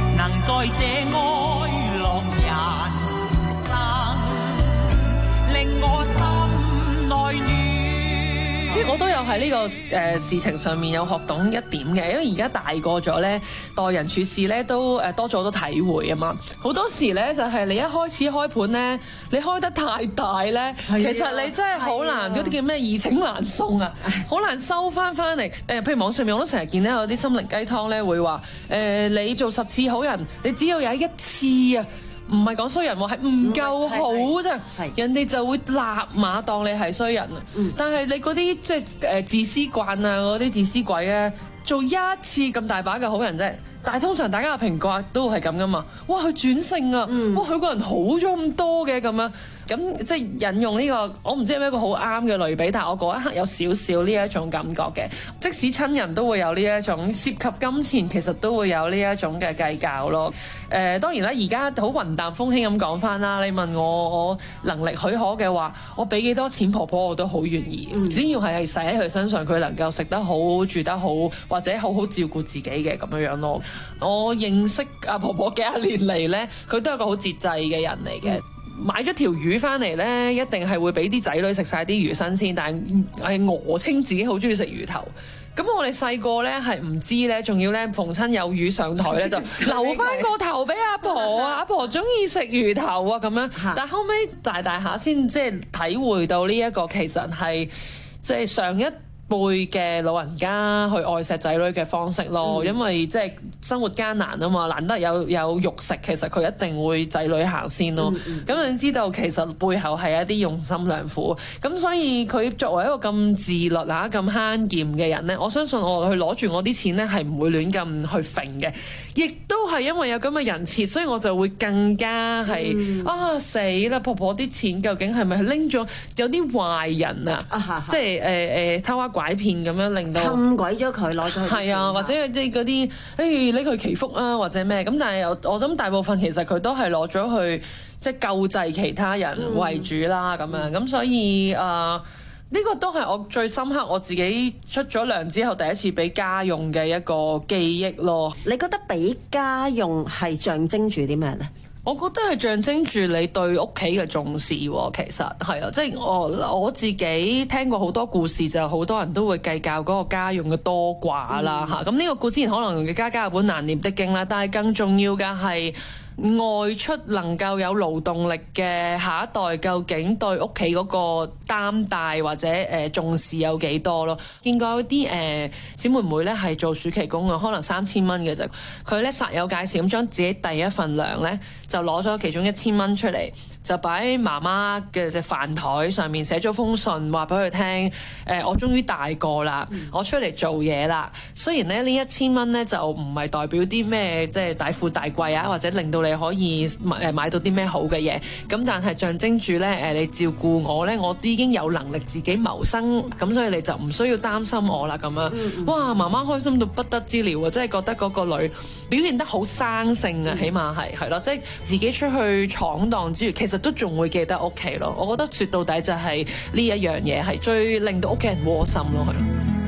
在這哀樂人生，令我心內暖。 即係我都有喺呢個誒事情上面有學懂一點嘅，因為而家大個咗咧，待人處事咧都誒多咗好多體會啊嘛。好多時咧就係你一開始開盤咧，你開得太大咧，其實你真係好難嗰啲叫咩易請難送啊，好難收翻翻嚟。誒，譬如網上面我都成日見到有啲心靈雞湯咧，會話誒你做十次好人，你只要有一次啊。唔係講衰人喎，係唔夠好啫，人哋就會立馬當你係衰人啊！嗯、但係你嗰啲即係誒自私慣啊，嗰啲自私鬼咧，做一次咁大把嘅好人啫。但係通常大家嘅評價都係咁噶嘛，哇佢轉性啊，嗯、哇佢個人好咗咁多嘅咁樣。咁即係引用呢個，我唔知係咪一個好啱嘅類比，但係我嗰一刻有少少呢一種感覺嘅。即使親人都會有呢一種涉及金錢，其實都會有呢一種嘅計較咯。誒、呃、當然啦，而家好雲淡風輕咁講翻啦。你問我我能力許可嘅話，我俾幾多錢婆婆我都好願意，嗯、只要係係使喺佢身上，佢能夠食得好、住得好，或者好好照顧自己嘅咁樣樣咯。我認識阿婆婆幾廿年嚟呢，佢都係個好節制嘅人嚟嘅。嗯買咗條魚翻嚟咧，一定係會俾啲仔女食晒啲魚新鮮，但係係訛稱自己好中意食魚頭。咁我哋細個咧係唔知咧，仲要咧逢親有魚上台咧就留翻個頭俾阿婆啊！阿婆中意食魚頭啊咁樣。但係後尾大大下先即係體會到呢一個其實係即係上一輩嘅老人家去愛錫仔女嘅方式咯，嗯、因為即係生活艱難啊嘛，難得有有肉食，其實佢一定會仔女行先咯。咁、嗯嗯、你知道其實背後係一啲用心良苦，咁所以佢作為一個咁自律啊、咁慳儉嘅人呢，我相信我去攞住我啲錢呢係唔會亂咁去揈嘅，亦都係因為有咁嘅人設，所以我就會更加係、嗯、啊死啦！婆婆啲錢究竟係咪拎咗有啲壞人啊？啊哈哈即係誒誒偷呃拐騙咁樣令到氹鬼咗佢攞咗， 係啊，或者即係嗰啲誒拎佢祈福啊，或者咩咁，但係我我諗大部分其實佢都係攞咗去即係救濟其他人為主啦，咁、嗯、樣咁所以誒呢、呃呢個都係我最深刻我自己出咗糧之後第一次俾家用嘅一個記憶咯。 你覺得俾家用係象徵住啲咩咧？ 我覺得係象徵住你對屋企嘅重視喎，其實係啊，即係我我自己聽過好多故事，就好多人都會計較嗰個家用嘅多寡啦嚇。咁呢、嗯、個故之前可能家家有本難念的經啦，但係更重要嘅係外出能夠有勞動力嘅下一代，究竟對屋企嗰個擔帶或者誒、呃、重視有幾多咯？見過有啲誒小妹妹咧係做暑期工啊，可能三千蚊嘅啫，佢咧煞有介事咁將自己第一份糧咧就攞咗其中一千蚊出嚟，就擺喺媽媽嘅隻飯台上面，寫咗封信話俾佢聽，誒、呃、我終於大個啦，嗯、我出嚟做嘢啦。雖然咧呢一千蚊咧就唔係代表啲咩即係大富大貴啊，或者令到你可以買誒買到啲咩好嘅嘢，咁但係象徵住咧誒你照顧我咧，我已經有能力自己謀生，咁所以你就唔需要擔心我啦咁樣。嗯、哇！媽媽開心到不得之了啊，真係覺得嗰個女表現得好生性啊，嗯、起碼係係咯，即係自己出去闖蕩之餘，其實都仲會記得屋企咯。我覺得說到底就係呢一樣嘢係最令到屋企人窩心咯，係咯。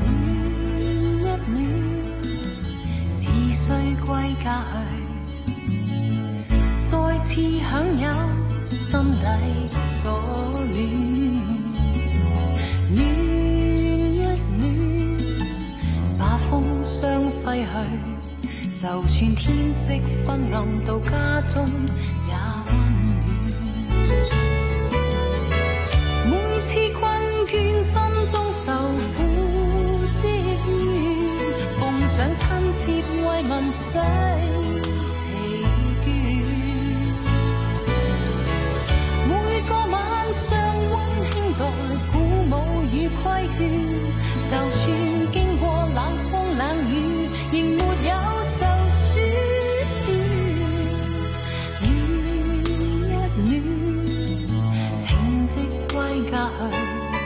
暖一暖，自須歸家去，再次享有心底所戀。暖一暖，把風霜揮去，就算天色昏暗到家中也溫暖。每次困倦心中受苦之怨，奉上親切慰問洗疲倦。每個晚上溫馨在鼓舞與規勸，就算經過冷風冷雨，仍沒有受損。暖一暖，情即歸家去，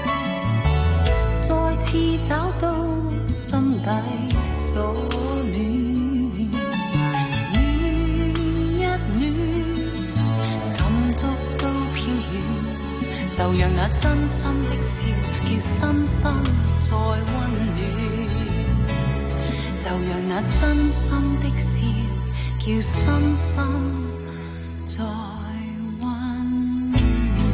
再次找到心底所戀。暖一暖，感觸都飄遠，就讓那真心的笑叫身心再溫暖，就讓那真心的笑叫身心再溫暖。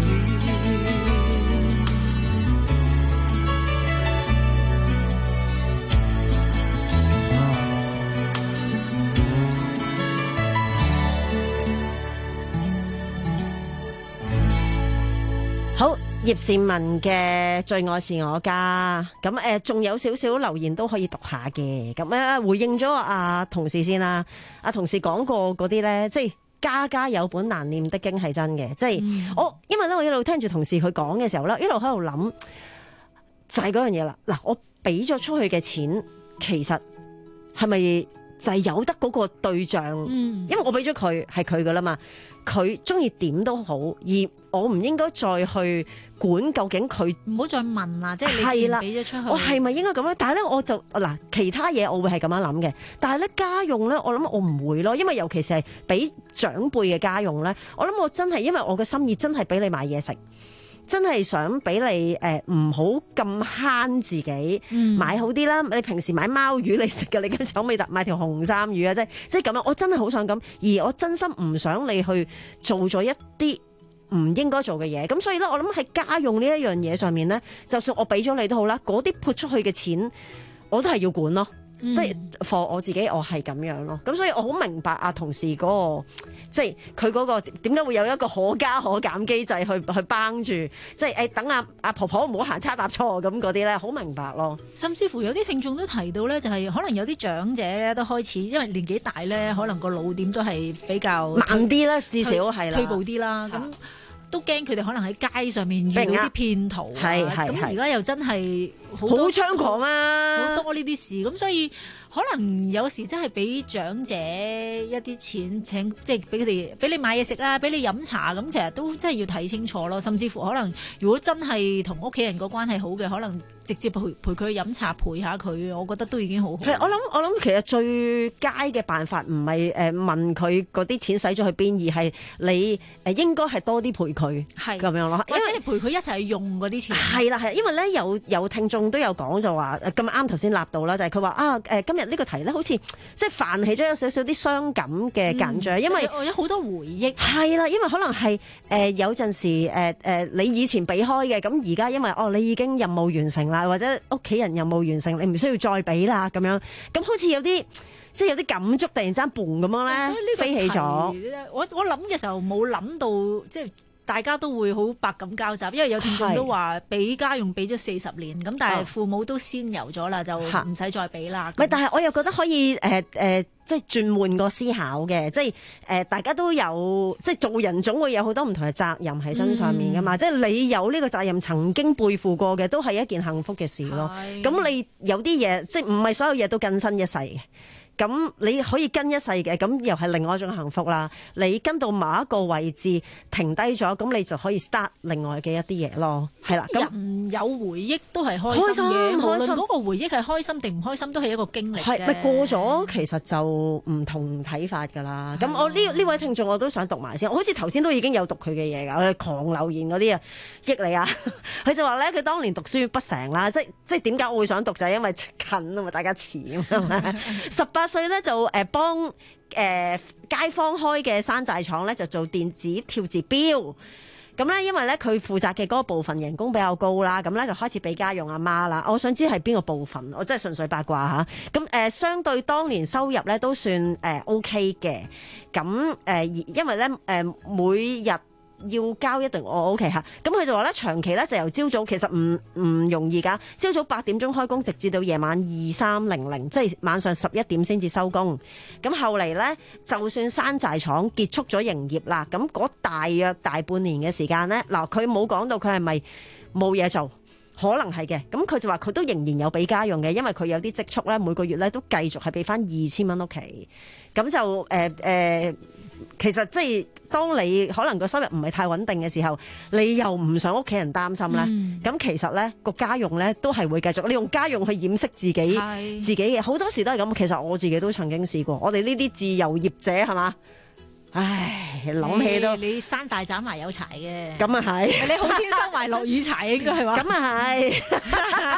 好，葉倩文嘅最愛是我家，咁誒仲有少少留言都可以讀下嘅，咁誒回應咗阿同事先啦，阿同事講過嗰啲咧，即係家家有本難念的經係真嘅，即係、嗯、我因為咧我一路聽住同事佢講嘅時候咧，一路喺度諗就係嗰樣嘢啦。嗱，我俾咗出去嘅錢，其實係咪就係有得嗰個對象？嗯，因為我俾咗佢係佢噶啦嘛。佢中意點都好，而我唔應該再去管究竟佢，唔好再問啦。即係你俾咗出去，我係咪應該咁樣？但係咧，我就嗱其他嘢我會係咁樣諗嘅。但係咧家用咧，我諗我唔會咯，因為尤其是係俾長輩嘅家用咧，我諗我真係因為我嘅心意真係俾你買嘢食。真係想俾你誒唔好咁慳自己，嗯、買好啲啦。你平時買貓魚你食嘅，你今次可唔可以買條紅衫魚啊？即係即係咁樣，我真係好想咁，而我真心唔想你去做咗一啲唔應該做嘅嘢。咁所以咧，我諗喺家用呢一樣嘢上面咧，就算我俾咗你都好啦，嗰啲潑出去嘅錢，我都係要管咯。嗯、即係 for 我自己，我係咁樣咯。咁所以我好明白啊，同事嗰、嗰個。即係佢嗰個點解會有一個可加可減機制去去幫住，即係誒等阿阿婆婆唔好行差踏錯咁嗰啲咧，好明白咯。 甚至乎有啲聽眾都提到咧，就係可能有啲長者咧都開始，因為年紀大咧，可能個腦點都係比較慢啲啦，至少係啦， 退步啲啦，咁都驚佢哋可能喺街上面遇到啲騙徒啊，咁而家又真係好猖狂啊， 好多呢啲事，咁所以。可能有時真係俾長者一啲錢請，即係俾佢哋俾你買嘢食啦，俾你飲茶咁，其實都真係要睇清楚咯。甚至乎可能如果真係同屋企人個關係好嘅，可能直接陪陪佢飲茶，陪下佢，我覺得都已經好好。 係我諗我諗，其實最佳嘅辦法唔係誒問佢嗰啲錢使咗去邊，而係你誒應該係多啲陪佢，係咁樣咯。 或者係陪佢一齊去用嗰啲錢。 係啦係，因為咧有有聽眾都有講就話咁啱頭先立到啦，就係佢話啊誒今日。呢個題咧，好似即係泛起咗有少少啲傷感嘅緊張，嗯、因為我有好多回憶。 係啦，因為可能係誒、呃、有陣時誒誒、呃、你以前俾開嘅，咁而家因為哦你已經任務完成啦，或者屋企人任務完成，你唔需要再俾啦咁樣，咁好似有啲即係有啲感觸，突然之間嘣咁樣咧飛起咗。 我我諗嘅時候冇諗到即係。大家都會好百感交集，因為有聽眾都話俾家用俾咗四十年，咁但係父母都仙遊咗啦，就唔使再俾啦。 唔係，但係我又覺得可以誒誒、呃呃，即係轉換個思考嘅，即係誒、呃、大家都有，即係做人總會有好多唔同嘅責任喺身上面噶嘛，嗯、即係你有呢個責任曾經背負過嘅，都係一件幸福嘅事咯。咁你有啲嘢，即係唔係所有嘢都更新一世嘅。咁你可以跟一世嘅，咁又係另外一種幸福啦。你跟到某一個位置停低咗，咁你就可以 start 另外嘅一啲嘢咯。係啦， 人有回憶都係開心嘅，無論嗰個回憶係開心定唔開心，都係一個經歷啫。 係咪過咗，其實就唔同睇法㗎啦。咁我呢呢位聽眾我都想讀埋先。我好似頭先都已經有讀佢嘅嘢㗎，我狂留言嗰啲啊，益你啊！佢就話咧，佢當年讀書不成啦，即即點解我會想讀就係因為近啊嘛，大家遲啊嘛，十八。八歲咧就誒幫誒街坊開嘅山寨廠咧就做電子跳字標，咁咧因為咧佢負責嘅嗰個部分人工比較高啦，咁咧就開始俾家用阿媽啦。我想知係邊個部分，我真係純粹八卦吓。咁誒相對當年收入咧都算誒 OK 嘅，咁誒因為咧誒每日。要交一定我 OK 嚇，咁佢就話咧長期咧就由朝早其實唔唔容易㗎，朝早八點鐘開工，直至到夜晚二三零零，即係晚上十一點先至收工。咁後嚟咧，就算山寨廠結束咗營業啦，咁嗰大約大半年嘅時間咧，嗱佢冇講到佢係咪冇嘢做，可能係嘅。咁佢就話佢都仍然有俾家用嘅，因為佢有啲積蓄咧，每個月咧都繼續係俾翻二千蚊屋企。咁就誒誒、呃呃，其實即係。當你可能個收入唔係太穩定嘅時候，你又唔想屋企人擔心咧，咁、嗯、其實咧個家用咧都係會繼續，你用家用去掩飾自己自己嘅，好多時都係咁。其實我自己都曾經試過，我哋呢啲自由業者係嘛，唉諗起都你，你山大斬埋有柴嘅， 咁啊係， 你好天生埋落雨柴應該係嘛， 咁啊係，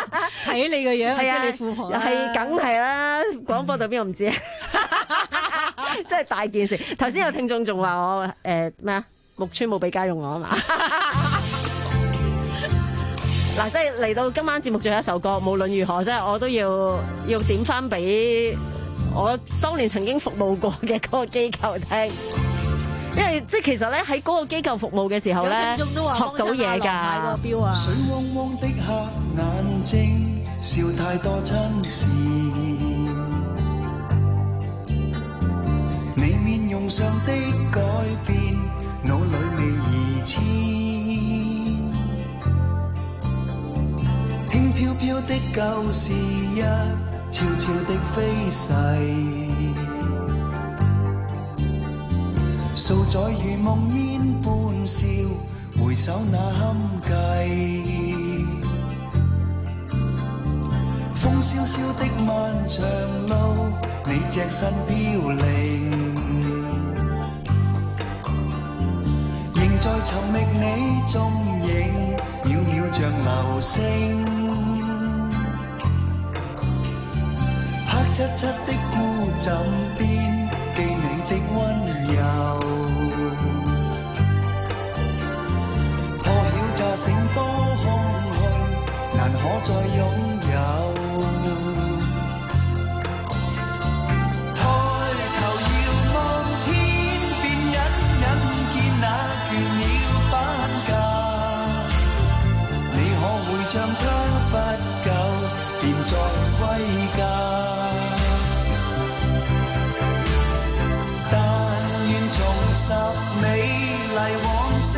睇你個樣係啊，你富婆係梗係啦，廣播度邊個唔知啊？ 真係大件事。頭先有聽眾仲話我誒咩啊？木村冇俾家用我啊嘛。嗱，即係嚟到今晚節目最後一首歌，無論如何，即係我都要要點翻俾我當年曾經服務過嘅嗰個機構聽。因為即係其實咧喺嗰個機構服務嘅時候咧，學到嘢㗎。 水汪汪的黑眼睛，笑太多親切。你面容上的改變，腦裏未移遷。輕飄飄的舊事一悄悄的飛逝。數載如夢煙般笑，回首那堪計。風蕭蕭的漫長路，你隻身飄零，仍在尋覓你蹤影，渺渺像流星。黑漆漆的孤枕邊，記你的溫柔。成多空虛，難可再擁有。抬頭遙望天，便隱隱見那倦鳥返家。你可會像他不久，便再歸家？但願重拾美麗往昔。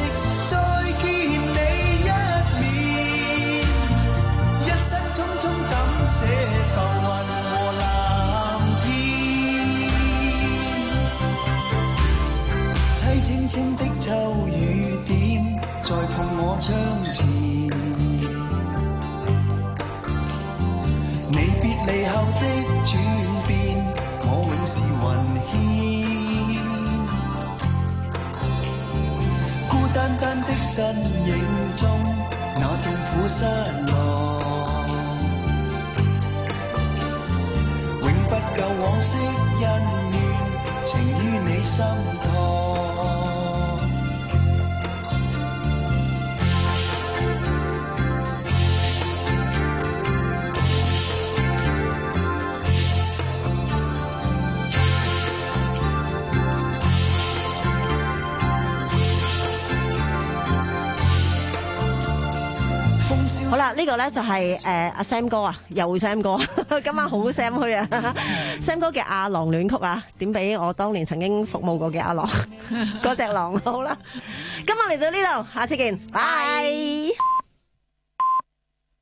這浮雲和藍天，凄清清的秋雨點，在碰我窗前。你別離後的轉變，我永是雲牽。孤單單的身影中，那痛苦失落。不夠往昔恩怨，情於你心托。 好啦，呢、這個咧就係誒阿 Sam 哥啊，又 Sam 哥，今晚好 Sam 虛啊！Sam 哥嘅《阿郎戀曲》啊，點俾我當年曾經服務過嘅阿郎嗰隻狼。好啦，今晚嚟到呢度，下次見，拜。